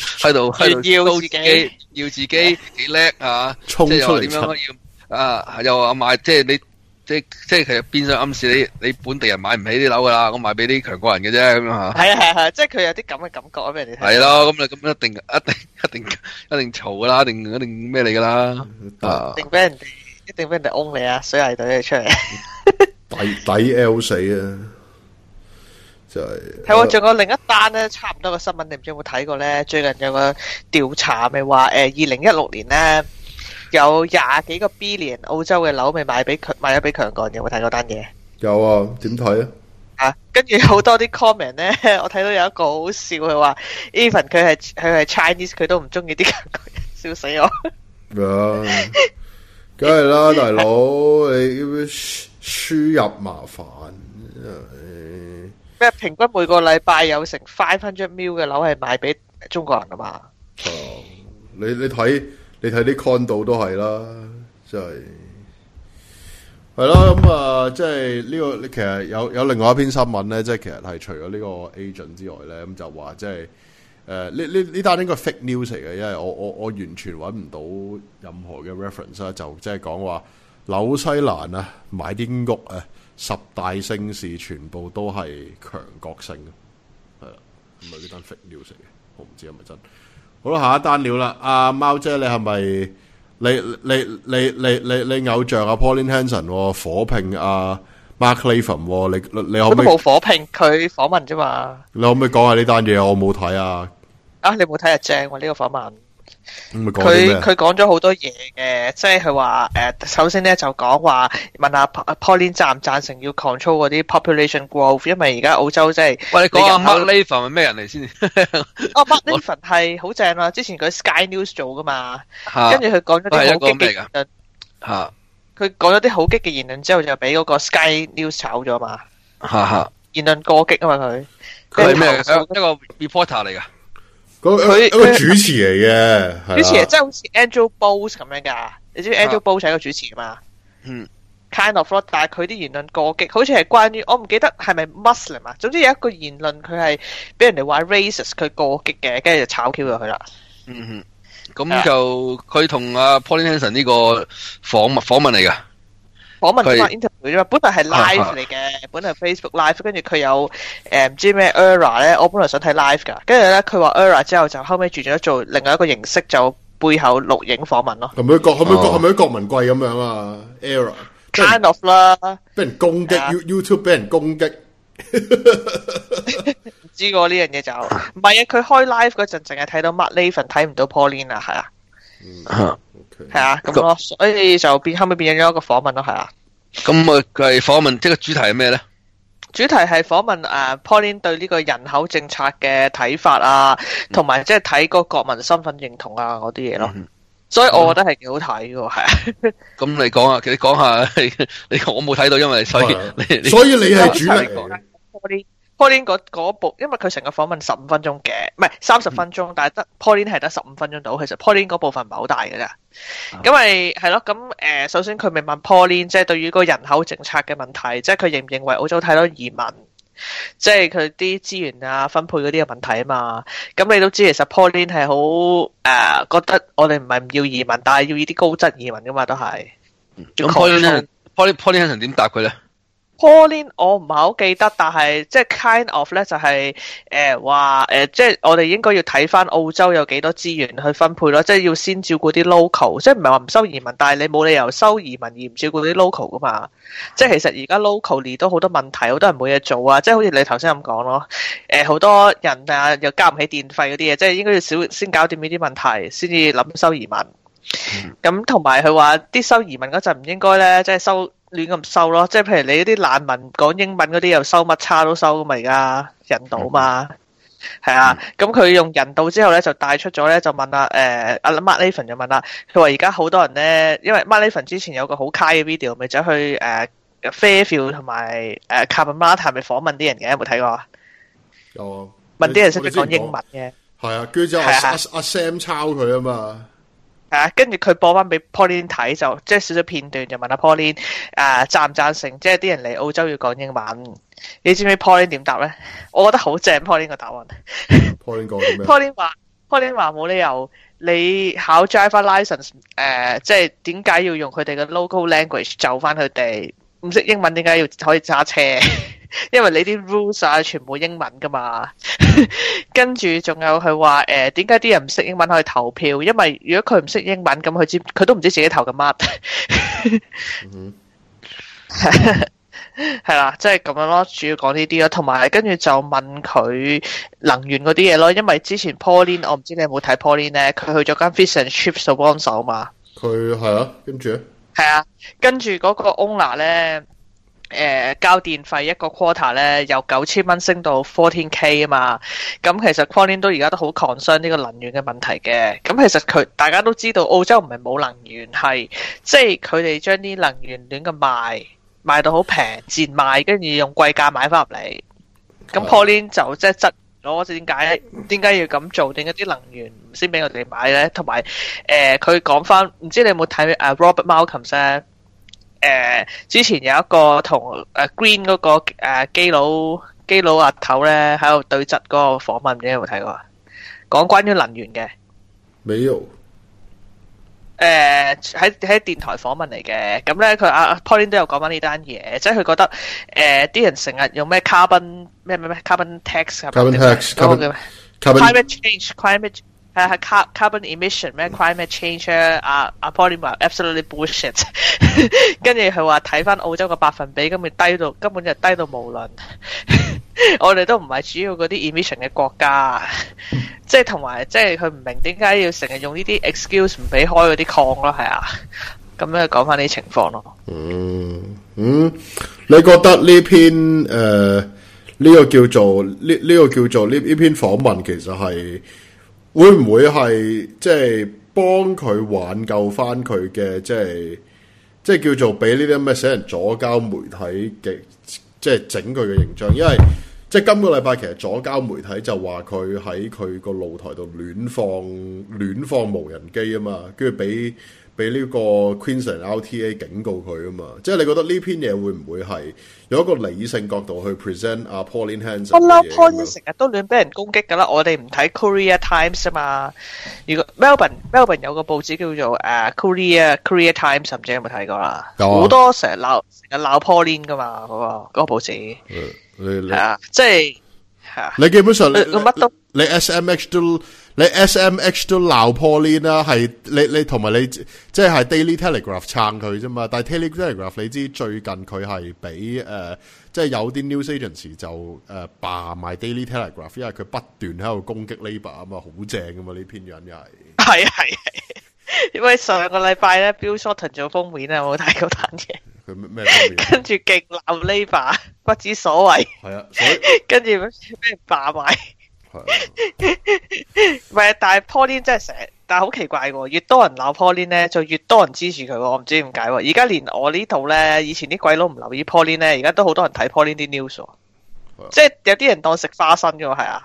Speaker 5: 要自己幾叻啊，
Speaker 3: 衝出嚟
Speaker 5: 即係點樣又話賣，即係你。即係其實變相暗示你本地人買唔起啲樓噶啦，我賣俾啲強國人嘅啫咁樣吓。係，即係佢有啲咁嘅感覺俾人哋睇。係咯，咁你咁一定嘈噶啦，一定咩嚟噶啦？
Speaker 4: 一定俾人哋翁你啊，水泥隊出嚟。
Speaker 3: 抵 L 死啊！ 就係
Speaker 4: 係喎，仲有另一單咧，差唔多嘅新聞，你唔知有冇睇過咧？最近有個調查咪話2016年咧有20幾個 billion 澳洲嘅樓未賣咗俾強幹，有冇睇過單嘢？
Speaker 3: 有啊，點睇啊？
Speaker 4: 跟住好多啲 comment 咧，我睇到有一個好笑，佢話 even 佢係 Chinese， 佢都唔中意啲強幹人，笑死我！
Speaker 3: 梗係啦，大佬，你輸入麻煩。
Speaker 4: 咩平均每個禮拜有成500 mil 嘅樓係賣俾中國人㗎嘛？
Speaker 3: 你睇啲 condo 都係啦，真係係啦。咁啊，即係呢個其實有另外一篇新聞咧，即係其實係除咗呢個 agent 之外咧，咁就話即係呢單應該 fake news 嚟嘅，因為我完全揾唔到任何嘅 reference 啦，就即係講話紐西蘭啊買啲屋啊。10大盛事全部都係強國性嘅，係啦，唔係呢單 fake news 嚟嘅，我唔知係咪真。好啦，下一單料啦，阿貓姐，你係咪你偶像阿 Pauline Hanson 火拼阿 Mark Latham， 你可唔可以？
Speaker 4: 佢都冇火拼，佢訪問啫嘛。
Speaker 3: 你可唔可以講下呢單嘢？我冇睇啊。
Speaker 4: 你冇睇啊？正喎呢個訪問。
Speaker 3: 佢
Speaker 4: 講咗好多嘢嘅，即係佢話首先咧就講話問下 Pauline 贊唔贊成要 control 嗰啲 population growth， 因為而家澳洲即係
Speaker 5: 喂，你講下 Mark Latham 係咩人嚟先
Speaker 4: ？Mark Latham 係好正啊！之前佢 Sky News 做噶嘛，跟住佢講咗啲好激嘅言論。佢講咗啲好激嘅言論之後，就俾嗰個 Sky News 炒咗嘛。言論過激啊嘛佢
Speaker 5: 係咩？一個 reporter 嚟噶。
Speaker 3: 佢一個主持嚟嘅，
Speaker 4: 主持即係好似 Andrew Bowles 咁樣噶，你知唔知 Andrew Bowles 係一個主持嘛？kind of 咯，但係佢啲言論過激，好似係關於我唔記得係咪 Muslim 啊，總之有一個言論佢係俾人哋話 racist， 佢過激嘅，跟住就炒 Q 咗佢啦。
Speaker 5: 咁就佢同阿 Pauline Hanson 呢個訪問嚟噶。
Speaker 4: 訪問啫嘛 interview 啫嘛，本來係 live 嚟嘅，本來係 Facebook live， 跟住佢有唔知咩 Era 咧，我本來想睇 live 噶，跟住咧佢話 Era 之後就後尾轉咗做另外一個形式，就背後錄影訪問咯。係咪
Speaker 3: 郭文貴咁樣啊 ？Era
Speaker 4: kind of 啦，
Speaker 3: 俾人攻擊 YouTube 俾人攻擊，
Speaker 4: 唔知喎呢樣嘢就唔係啊！佢開 live 嗰陣淨係睇到 Mark Latham， 睇唔到 Pauline 啊，係啊。係啊，咁咯，所以就後尾變咗一個訪問咯，係啊。
Speaker 5: 咁佢係訪問，即係個主題係咩咧？
Speaker 4: 主題係訪問Pauline 對呢個人口政策嘅睇法啊，同埋即係睇個國民身份認同啊嗰啲嘢咯。所以我覺得係幾好睇嘅，係啊。咁
Speaker 5: 你講下，你講下，你我冇睇到，因為所以
Speaker 3: 你係主力。
Speaker 4: Pauline 嗰部，因為佢成個訪問15分鐘嘅，唔係30分鐘，但係得 Pauline 係得15分鐘到。其實 Pauline 嗰部分唔係好大嘅啫。咁咪係咯，咁首先佢咪問 Pauline， 即係對於個人口政策嘅問題，即係佢認唔認為澳洲太多移民，即係佢啲資源啊分配嗰啲嘅問題啊嘛。咁你都知其實 Pauline 係好覺得我哋唔係唔要移民，但係要呢啲高質移民噶嘛，都係。
Speaker 5: 咁 Pauline 係點答佢咧
Speaker 4: ？Pauline 我唔係好記得，但係即係 kind of 咧就係話即係我哋應該要睇翻澳洲有幾多資源去分配咯，即係要先照顧啲 local， 即係唔係話唔收移民，但係你冇理由收移民而唔照顧啲 local 噶嘛。即係其實而家 locally 都好多問題，好多人冇嘢做啊，即係好似你頭先咁講咯。好多人啊又交唔起電費嗰啲嘢，即係應該要先搞掂呢啲問題，先至諗收移民。咁同埋佢話啲收移民嗰陣唔應該咧，即係亂咁收咯，即係譬如你啲難民講英文嗰啲又收乜叉都收噶嘛，而家人道嘛，係啊，咁佢用人道之後咧就帶出咗咧，就問阿 Mark Latham 就問啦，佢話而家好多人咧，因為 Mark Latham 之前有個好卡嘅 video， 咪走去Fairfield 同埋Cabramatta 係咪訪問啲人嘅，有冇睇過？
Speaker 3: 有啊，
Speaker 4: 問啲人識唔識講英文嘅？
Speaker 3: 係啊，跟住之後阿 Sam 抄佢啊嘛。
Speaker 4: 跟住佢播翻俾 Pauline 睇，就即係少少片段，就問阿 Pauline 贊唔贊成，即係啲人嚟澳洲要講英文。你知唔知 Pauline 點答咧？我覺得好正 Pauline 個答案。
Speaker 3: Pauline 講啲咩
Speaker 4: ？Pauline 話冇理由你考 driver license， 即係點解要用佢哋嘅 local language 就翻佢哋？唔識英文點解要可以揸車？因為你啲 rules 啊全部英文噶嘛。跟住仲有佢話點解啲人唔識英文可以投票？因為如果佢唔識英文，咁佢都唔知自己投緊乜。 係啦，即係咁樣咯，主要講呢啲咯，同埋跟住就問佢能源嗰啲嘢咯，因為之前 Pauline 我唔知你有冇睇 Pauline 咧，佢去咗間 Fish and Chips 度幫手嘛。
Speaker 3: 佢係啊，跟住咧
Speaker 4: 係啊，跟住嗰個 owner 咧。交電費一個 quarter 咧，由9000蚊升到 14K 啊嘛，咁其實 Pauline 都而家都好 concern 呢個能源嘅問題嘅。咁其實大家都知道澳洲唔係冇能源，係即係佢哋將啲能源亂咁賣到好平，賤賣，跟住用貴價買翻入嚟。咁 Pauline 就即係質咗，點解要咁做？點解啲能源唔先俾我哋買咧？同埋佢講翻，唔知你有冇睇Robert Malcolm 咧？之前有一個同Green 嗰個基佬阿頭咧喺度對質嗰個訪問，唔知有冇睇過？講關於能源嘅。
Speaker 3: 沒有。
Speaker 4: 喺電台訪問嚟嘅，咁咧佢阿 Pauline 都有講翻呢單嘢，即係佢覺得啲人成日用咩 carbon tax 嗰個叫咩 climate change。係 carbon emission 咩 climate change 咧？阿 Pauline 話 absolutely bullshit， 跟住佢話睇翻澳洲個百分比，根本就低到無論。我哋都唔係主要嗰啲 emission 嘅國家，即係同埋即係佢唔明點解要成日用呢啲 excuse 唔俾開嗰啲礦咯，係啊，咁咧講翻啲情況咯。
Speaker 3: 你覺得呢篇呢個叫做呢篇訪問其實係？會唔會係即係幫佢挽救翻佢嘅即係叫做俾呢啲咁嘅死人左膠媒體嘅即係整佢嘅形象？因為即係今個禮拜其實左膠媒體就話佢喺佢個露台度亂放無人機啊嘛，跟住俾呢個 Queensland LTA 警告佢啊嘛，即係你覺得呢篇嘢會唔會係有一個理性角度去 present 阿 Pauline Hanson？不嬲
Speaker 4: ，Pauline 成日都亂俾人攻擊噶啦，我哋唔睇 Courier Times 啊嘛。如果 Melbourne 有個報紙叫做Courier Times， 唔知有冇睇過啦？好多成日鬧 Pauline 噶嘛，嗰個報紙。係啊，即係係啊。
Speaker 3: 你基本上
Speaker 4: 乜都
Speaker 3: 你 SMH 都鬧 Pauline 啦，係你同埋你即係 Daily Telegraph 撐佢啫嘛，但係 Daily Telegraph 你知最近佢係俾即係有啲 news agency 就罷埋 Daily Telegraph， 因為佢不斷喺度攻擊 Labor 啊嘛，好正噶嘛呢篇人又係。係，因為上個禮拜咧 Bill Shorten 做封面啊，有冇睇嗰單嘢？佢咩封面？跟住勁鬧 Labor， 不知所謂。係啊，所以跟住俾人罷埋。唔係，但係 Pauline 真係成日，但係好奇怪喎，越多人鬧 Pauline 咧，就越多人支持佢。我唔知點解喎。而家連我呢度咧，以前啲鬼佬唔留意 Pauline 咧，而家都好多人睇 Pauline 啲 news，即係有啲人當食花生嘅喎，係啊。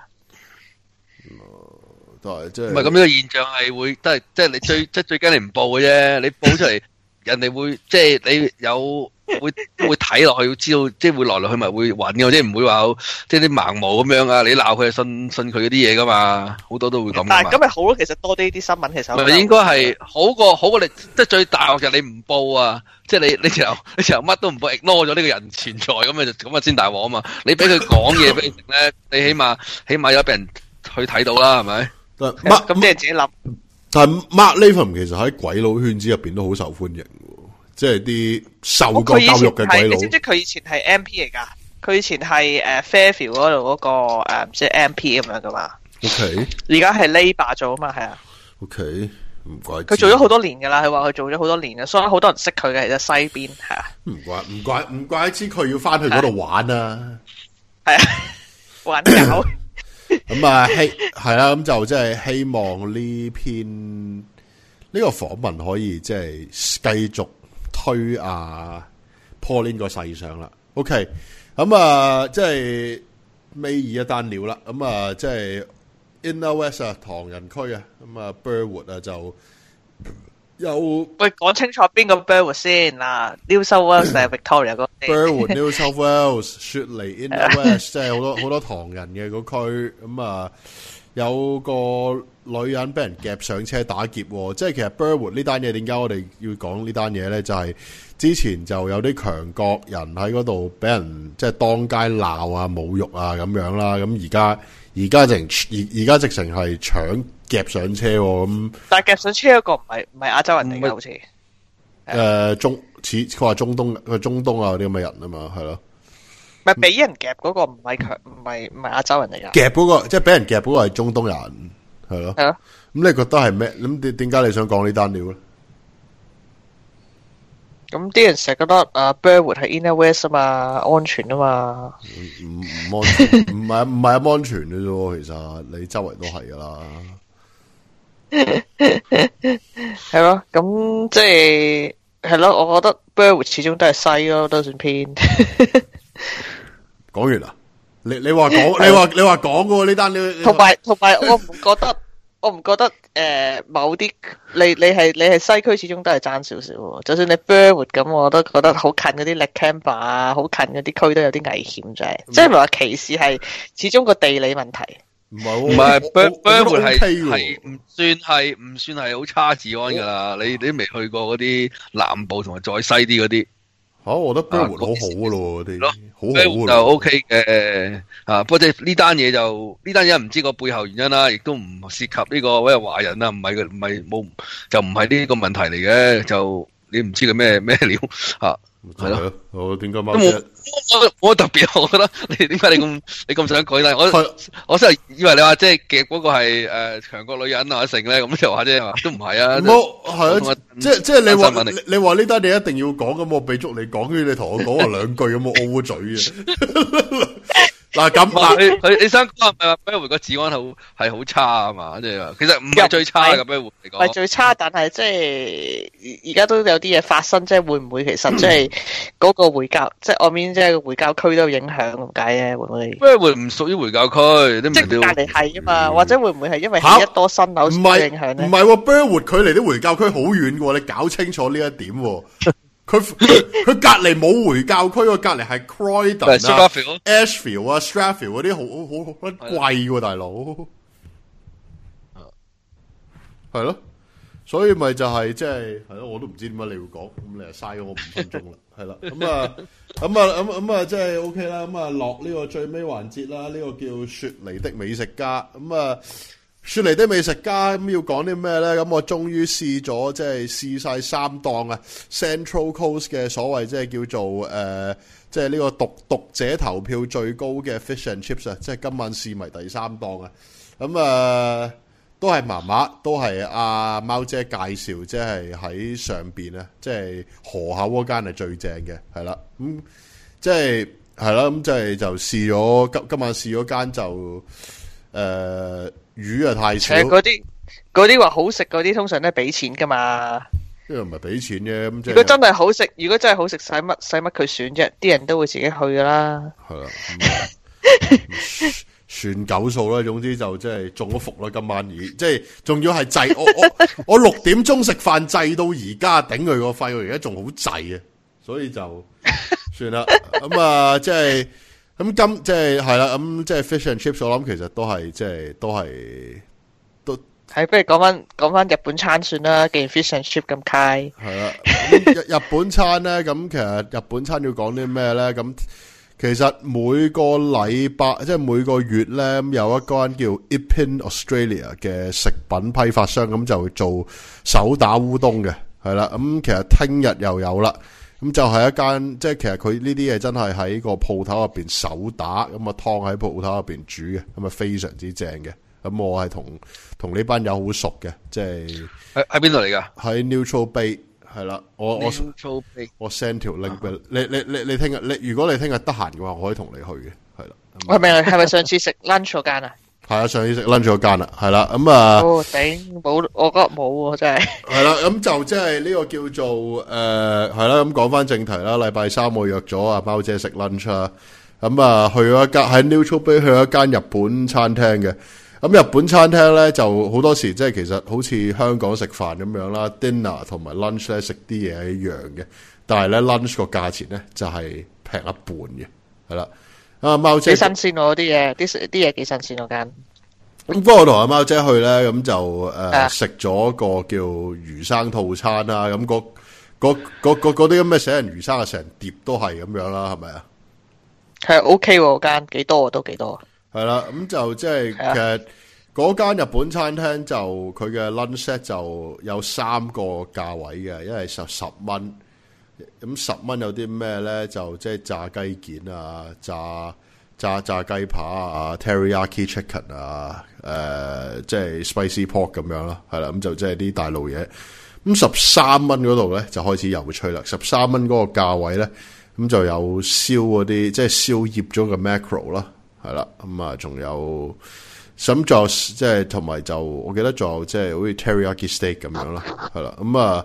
Speaker 3: 但係即係
Speaker 5: 唔係咁呢個現象係會，都係即係你最驚你唔報嘅啫，你報出嚟，人哋會即係你有。會睇落去，知道即係會來來去咪會揾嘅，即係唔會話即係啲盲毛咁樣啊！你鬧佢就信佢嗰啲嘢噶嘛，好多都會咁。但係咁咪好咯，其實多啲啲新聞其實。咪應該係好過你，即係最大鑊就係你唔報啊！即係你就乜都唔報 ignore 咗呢個人存在咁啊先大鑊啊嘛！你俾佢講嘢俾你食咧，你起碼有俾人去睇到啦，係咪？
Speaker 4: 咁你自己諗。
Speaker 3: 但係 Mark Latham 其實喺鬼佬圈子入邊都好受歡迎。即係啲受過教育嘅鬼佬，
Speaker 4: 你知唔知佢以前係 MP 嚟噶？佢以前係Fairfield 嗰度嗰個唔知 MP 咁樣噶嘛
Speaker 3: ？OK，
Speaker 4: 而家係 Labor 做啊嘛，係啊。
Speaker 3: OK， 唔怪佢
Speaker 4: 做咗好多年噶啦，佢話佢做咗好多年嘅，所以好多人識佢嘅，其實西邊係啊。
Speaker 3: 唔怪知佢要翻去嗰度玩啊！
Speaker 4: 係啊，玩狗。
Speaker 3: 咁啊，係啦，咁就即係希望呢篇呢個訪問可以即係繼續。推Pauline 個勢上啦 ，OK， 咁啊，即係尾二一單料啦，咁啊，即係 Inner West 啊，唐人區啊，咁啊 Burwood 啊就有
Speaker 4: 喂講清楚邊個 Burwood 先嗱 ，New South Wales 定 Victoria 嗰啲
Speaker 3: Burwood New South Wales 雪梨 Inner West 即係好多唐人嘅嗰區，咁啊有個女人俾人夾上車打劫，即係其實 Burwood 呢單嘢點解我哋要講呢單嘢咧？就係之前就有啲強國人喺嗰度俾人即係當街鬧啊、侮辱啊咁樣啦。咁而家直情係搶夾上車咁。
Speaker 4: 但係夾上車嗰個唔係亞洲人嚟嘅，好似
Speaker 3: 佢話中東啊嗰啲咁嘅人啊嘛，係咯。
Speaker 4: 唔係俾人夾嗰個唔係亞洲人嚟噶。
Speaker 3: 夾嗰個即係俾人夾嗰個係中東人，係咯。
Speaker 4: 係咯。
Speaker 3: 咁你覺得係咩？咁點解你想講呢單料咧？
Speaker 4: 咁啲人成日覺得Burwood 係 Inner West 啊嘛，安全啊嘛。
Speaker 3: 唔安全，唔係咁安全嘅啫。其實你周圍都係噶啦。
Speaker 4: 係咯，咁即係咯，我覺得 Burwood 始終都係西咯，都算偏。
Speaker 3: 講完啦，你話講，你話講嘅呢單料。
Speaker 4: 同埋，我唔覺得某啲你係西區始終都係爭少少喎。就算你 Burwood 咁，我都覺得好近嗰啲 Lakemba 啊，好近嗰啲區都有啲危險啫。即係唔係話歧視，係始終個地理問題。
Speaker 3: 唔係
Speaker 5: Burwood 係唔算係好差治安噶啦。你都未去過嗰啲南部同埋再西啲嗰啲。
Speaker 3: 我覺得 Burwood 好好噶咯，嗰啲好
Speaker 5: 好就 OK 嘅。不過即係呢單嘢唔知個背後原因啦，亦都唔涉及呢個咩華人啦，唔係就唔係呢個問題嚟嘅，就你唔知佢咩料嚇。係咯，
Speaker 3: 我點解貓姐？
Speaker 5: 我特別，我覺得你點解你咁想舉例？我真係以為你話即係夾嗰個係強國女人啊成咧，咁就話啫嘛，都唔係啊。
Speaker 3: 係啊，即係你話呢單嘢一定要講咁，我俾足你講，跟住你同我講話兩句咁，我 O 嘴啊！嗱咁
Speaker 5: 你想講係咪話Burwood個治安係好差啊嘛？即係其實唔係最差嘅Burwood嚟講，
Speaker 4: 唔係最差，但係即係而家都有啲嘢發生，即係會唔會其實即係嗰個回教，即係外面即係回教區都有影響咁解咧？會唔會
Speaker 5: ？Burwood唔屬於回教區，
Speaker 4: 即係隔離係啊嘛？或者會唔會係因為起一多新樓影響咧？
Speaker 3: 唔係喎，Burwood距離啲回教區好遠嘅喎，你搞清楚呢一點喎。佢隔籬冇回教區，個隔籬係 Croydon 啊、Ashfield 啊、Strathfield 嗰啲好貴喎，大佬。係咯，所以咪就係即係咯，我都唔知點解你會講，咁你就嘥咗我5分鐘啦，係啦，咁啊，即係 OK 啦，咁啊落呢個最尾環節啦，呢個叫雪梨的美食家，咁啊。雪梨的美食家咁要講啲咩咧？咁我終於試咗，即係試晒3檔啊 Central Coast 嘅所謂即係叫做即係呢個讀者投票最高嘅 Fish and Chips 啊！即係今晚試埋第3檔啊！咁都係麻麻，都係阿貓姐介紹，即係喺上邊啊，即係河口嗰間係最正嘅，係啦，咁即係係啦，咁即係就試咗今晚試嗰間就魚啊太少，
Speaker 4: 嗰啲話好食嗰啲通常都係俾錢噶嘛，
Speaker 3: 因為唔係俾錢嘅咁。
Speaker 4: 如果真係好食，使乜佢選啫？啲人都會自己去噶啦。係啦，
Speaker 3: 算狗數啦。總之就即係中咗伏啦。今晚即係仲要係滯，我6點鐘食飯滯到而家，頂佢個肺，我而家仲好滯啊，所以就算啦。咁啊，即係。咁即係係啦，咁即係 Fish and Chips，我諗其實都係即係都係，
Speaker 4: 不如講翻日本餐算啦。既然 Fish and Chips 咁開，
Speaker 3: 係啦，日本餐咧，咁其實日本餐要講啲咩咧？咁其實每個禮拜即係每個月咧，有一間叫 Ipin Australia 嘅食品批發商，咁就會做手打烏冬嘅，係啦。咁其實聽日又有啦。咁就係一間，即係其實佢呢啲嘢真係喺個鋪頭入邊手打，咁啊湯喺鋪頭入邊煮嘅，咁啊非常之正嘅。咁我係同呢班友好熟嘅，即係
Speaker 5: 喺邊度嚟噶？
Speaker 3: 喺 Neutral Bay 係啦，我 send 條 link 俾你聽日，如果你聽日得閒嘅話，我可以同你去嘅，係啦。
Speaker 4: 係咪上次食 lunch 嗰間啊？
Speaker 3: 係啊，上次食 lunch 嗰間啦，係啦，咁啊，
Speaker 4: 頂冇，我覺得冇喎，真係。係
Speaker 3: 啦，咁就即係呢個叫做係啦，咁講翻正題啦。禮拜3我約咗阿貓姐食 lunch 啦，咁啊去咗一間喺 Neutral Bay 去咗一間日本餐廳嘅。咁日本餐廳咧就好多時即係其實好似香港食飯咁樣啦 ，dinner 同埋 lunch 咧食啲嘢係一樣嘅，但係咧 lunch 個價錢咧就係平一半嘅，係啦。啊，貓姐幾
Speaker 4: 新鮮喎啲嘢，啲嘢幾新鮮嗰間。
Speaker 3: 咁不過我同阿貓姐去咧，咁就食咗個叫魚生套餐啦。咁嗰啲咁嘅死人魚生啊，成碟都係咁樣啦，係咪啊？
Speaker 4: 係 OK 喎，嗰間幾多都幾多。
Speaker 3: 係啦，咁就即係其實嗰間日本餐廳就佢嘅 lunch set 就有3個價位嘅，一係10蚊， 咁10蚊有啲咩咧？就即係炸雞件啊，炸雞扒啊 ，teriyaki chicken 啊，即係 spicy pork 咁樣啦，係啦，咁就即係啲大路嘢。咁13蚊嗰度咧就開始有趣啦。13蚊嗰個價位咧，咁就有燒嗰啲，即係燒醃咗嘅 mackerel 啦，係啦，咁啊仲有。咁就即係同埋就，我記得仲有即係好似 teriyaki steak 咁樣啦，係啦。咁啊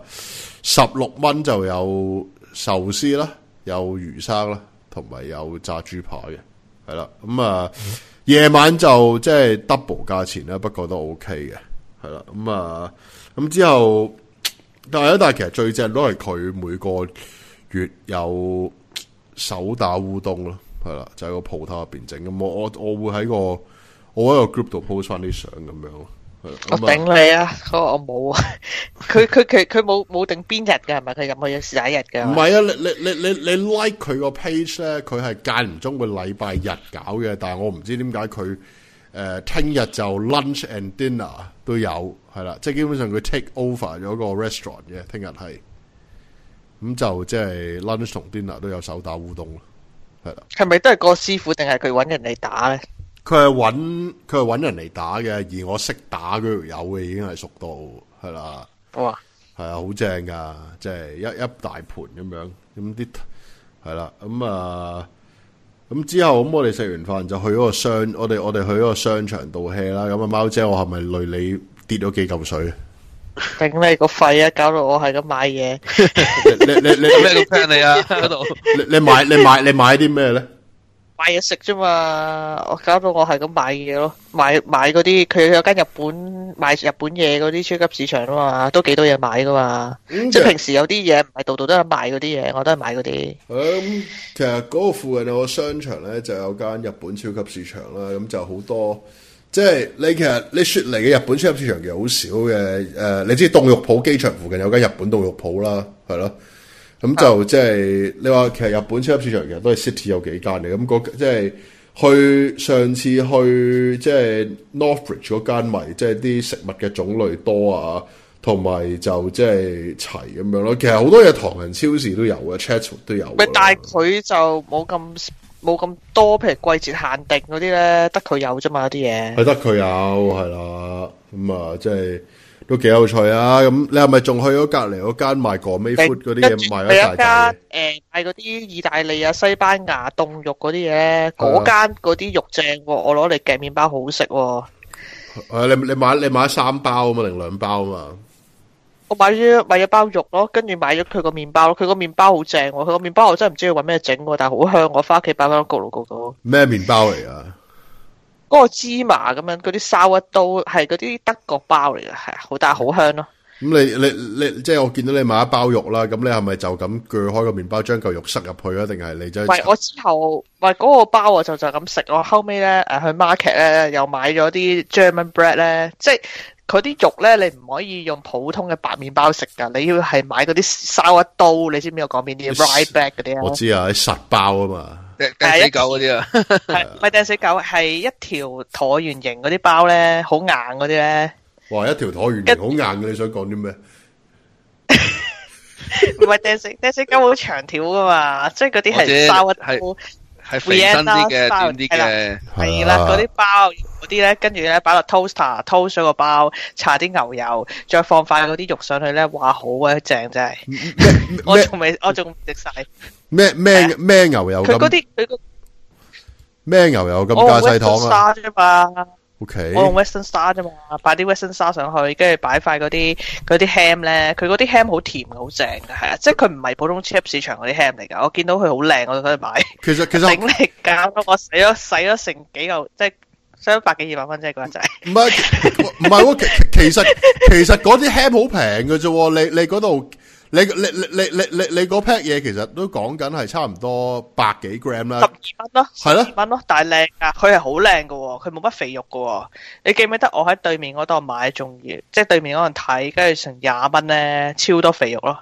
Speaker 3: 16蚊就有壽司啦，有魚生啦，同埋有炸豬扒嘅，係啦。咁啊夜晚就即係 double 價錢啦，不過都 OK 嘅，係啦。咁啊咁之後，但係其實最正都係佢每個月有手打烏冬咯，係啦，就喺個鋪頭入邊整。咁我會喺我喺個 group 度 post 翻啲相咁樣咯。
Speaker 4: 我頂你啊！我冇啊！佢冇定邊日㗎係咪？佢入去有時第一日㗎。
Speaker 3: 唔係啊！你 like 佢個 page 咧，佢係間唔中會禮拜日搞嘅，但係我唔知點解佢聽日就 lunch and dinner 都有係啦，即係基本上佢 take over 咗個 restaurant 嘅，聽日係咁就即係 lunch 同 dinner 都有手打烏冬咯，係啦。
Speaker 4: 係咪都係個師傅定係佢揾人嚟打咧？
Speaker 3: 佢係揾人嚟打嘅，而我識打嗰條友嘅已經係熟到係啦。
Speaker 4: 哇！
Speaker 3: 係啊，好正噶，即係一大盤咁樣，咁啲係啦，咁之後咁我哋食完飯就去嗰個商，我哋去嗰個商場度 hea 啦。咁啊，貓姐，我係咪累你跌咗幾嚿水？
Speaker 4: 頂你個肺啊！搞到我係咁買嘢。
Speaker 3: 你
Speaker 5: 咩咁 plan 你啊？嗰度
Speaker 3: 你買啲咩咧？
Speaker 4: 買嘢食啫嘛，我搞到我係咁買嘢咯，買嗰啲佢有間日本賣日本嘢嗰啲超級市場啊嘛，都幾多嘢買噶嘛，即係平時有啲嘢唔係度度都有賣嗰啲嘢，我都係買嗰啲。
Speaker 3: 其實嗰個附近有個商場咧，就有間日本超級市場啦，咁就好多，即係其實你雪梨嘅日本超級市場其實好少嘅，你知凍肉鋪機場附近有間日本凍肉鋪啦，係咯。咁就即係你話，其實日本超級市場其實都係 City 有幾間嚟，咁即係去上次去即係 Northbridge 嗰間咪，即係啲食物嘅種類多啊，同埋就即係齊咁樣咯。其實好多嘢唐人超市都有嘅 Chatswood 都有。
Speaker 4: 但係佢就冇咁多，譬如季節限定嗰啲咧，得佢有啫嘛啲嘢。係
Speaker 3: 得佢有，係啦，咁啊，即係。都幾有趣啊！咁你係咪仲去咗隔離嗰間賣 gourmet food 嗰啲嘢賣咗大扎嘢？
Speaker 4: 賣嗰啲意大利啊、西班牙凍肉嗰啲嘢，嗰間嗰啲肉正喎，我攞嚟夾麵包好食喎。
Speaker 3: 你買3包啊嘛，定2包啊嘛？
Speaker 4: 我買咗包肉咯，跟住買咗佢個麵包咯。佢個麵包好正喎，佢個麵包我真係唔知佢揾咩整喎，但係好香。我翻屋企擺翻焗爐焗到。咩
Speaker 3: 麵包嚟啊？
Speaker 4: 嗰個芝麻咁樣，嗰啲sourdough都係嗰啲德國包嚟嘅，係好但係好香咯。咁
Speaker 3: 你即係我見到你買一包肉啦，咁你係咪就咁鋸開個麵包，將嚿肉塞入去啊？定係你真係？
Speaker 4: 我之後嗰個包我就咁食。我後尾咧去 market 咧又買咗啲 German bread 咧，即係佢啲肉咧你唔可以用普通嘅白麵包食噶，你要係買嗰啲sourdough，你知唔知我講邊啲 rye bread 嗰啲啊？
Speaker 3: 我知啊，實包啊嘛。
Speaker 5: 掟死狗嗰啲啊，
Speaker 4: 係唔係掟死狗？係一條橢圓形嗰啲包咧，好硬嗰啲咧。
Speaker 3: 哇！一條橢圓形好硬嘅，你想講啲咩？
Speaker 4: 唔係掟死狗好長條噶嘛，即係嗰啲係沙屈
Speaker 5: 係肥身啲嘅，短啲嘅。
Speaker 4: 係啦，嗰啲包嗰啲咧，跟住咧擺落 toaster toast 咗個包，搽啲牛油，再放塊嗰啲肉上去咧，哇，好鬼正真係。我仲唔食晒。
Speaker 3: 咩牛油咁？
Speaker 4: 佢嗰啲
Speaker 3: 咩牛油咁加西糖啊？
Speaker 4: 啫嘛。
Speaker 3: OK。
Speaker 4: 我用 Western Star 啫嘛，擺啲 Western Star 上去，跟住擺塊嗰啲ham 咧，佢嗰啲 ham 好甜好正嘅，係啊，即係佢唔係普通超級市場嗰啲 ham 嚟噶。我見到佢好靚，我就喺度買。其實整嚟搞到我使咗成幾嚿，即係使咗100幾200蚊啫，嗰陣。
Speaker 3: 唔係，其實嗰啲 ham 好平嘅啫，你嗰度。你嗰 pack 嘢其實都講緊係差唔多100幾 gram 啦，12
Speaker 4: 蚊咯，
Speaker 3: 係咯，12
Speaker 4: 蚊咯，但係靚噶，佢係好靚噶，佢冇乜肥肉噶。你記唔記得我喺對面嗰度買，仲要即係對面嗰度睇，跟住成20蚊咧，超多肥肉咯。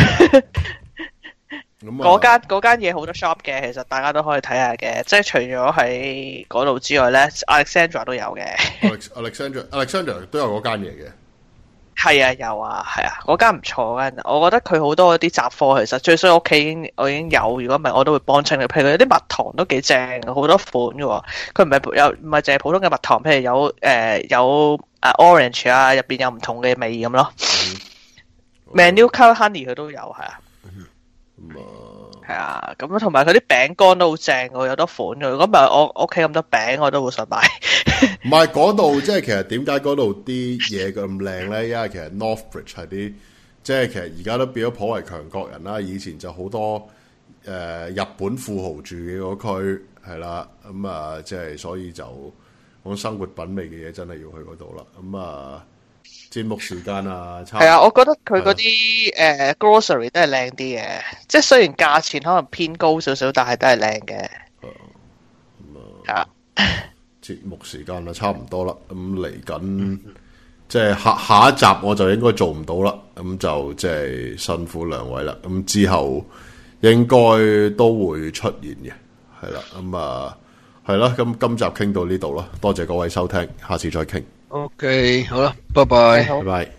Speaker 4: 嗰間嘢好多 shop 嘅，其實大家都可以睇下嘅，即係除咗喺嗰度之外咧 ，Alexandra 都有嘅。
Speaker 3: Alexandra 都有嗰間嘢嘅。
Speaker 4: 係啊，有啊，係啊，嗰間唔錯嘅。我覺得佢好多啲雜貨，其實最衰屋企我已經有，如果唔係我都會幫襯嘅。譬如佢有啲蜜糖都幾正，好多款嘅。佢唔係淨係普通嘅蜜糖，譬如有orange 啊，入邊有唔同嘅味咁咯。Manuka honey 佢都有，係啊。係啊，咁同埋佢啲餅乾都好正嘅，有多款嘅。如果唔係我屋企咁多餅，我都會想買。
Speaker 3: 唔係嗰度，即係其實點解嗰度啲嘢咁靚咧？因為其實 Northbridge 係啲，即係其實而家都變咗頗為強國人啦。以前就好多日本富豪住嘅嗰區係啦，咁啊，即係所以就講生活品味嘅嘢真係要去嗰度啦。咁啊，節目時間啊，
Speaker 4: 係啊，我覺得佢嗰啲grocery 都係靚啲嘅，即係雖然價錢可能偏高少少，但係都係靚嘅。係啊。
Speaker 3: 節目時間啦，差唔多啦，咁嚟緊即係下一集我就應該做唔到啦，咁就即係辛苦兩位啦，咁之後應該都會出現嘅，係啦，咁啊係啦，咁今集傾到呢度啦，多謝各位收聽，下次再傾。
Speaker 5: OK，好啦，拜拜，
Speaker 3: 拜拜。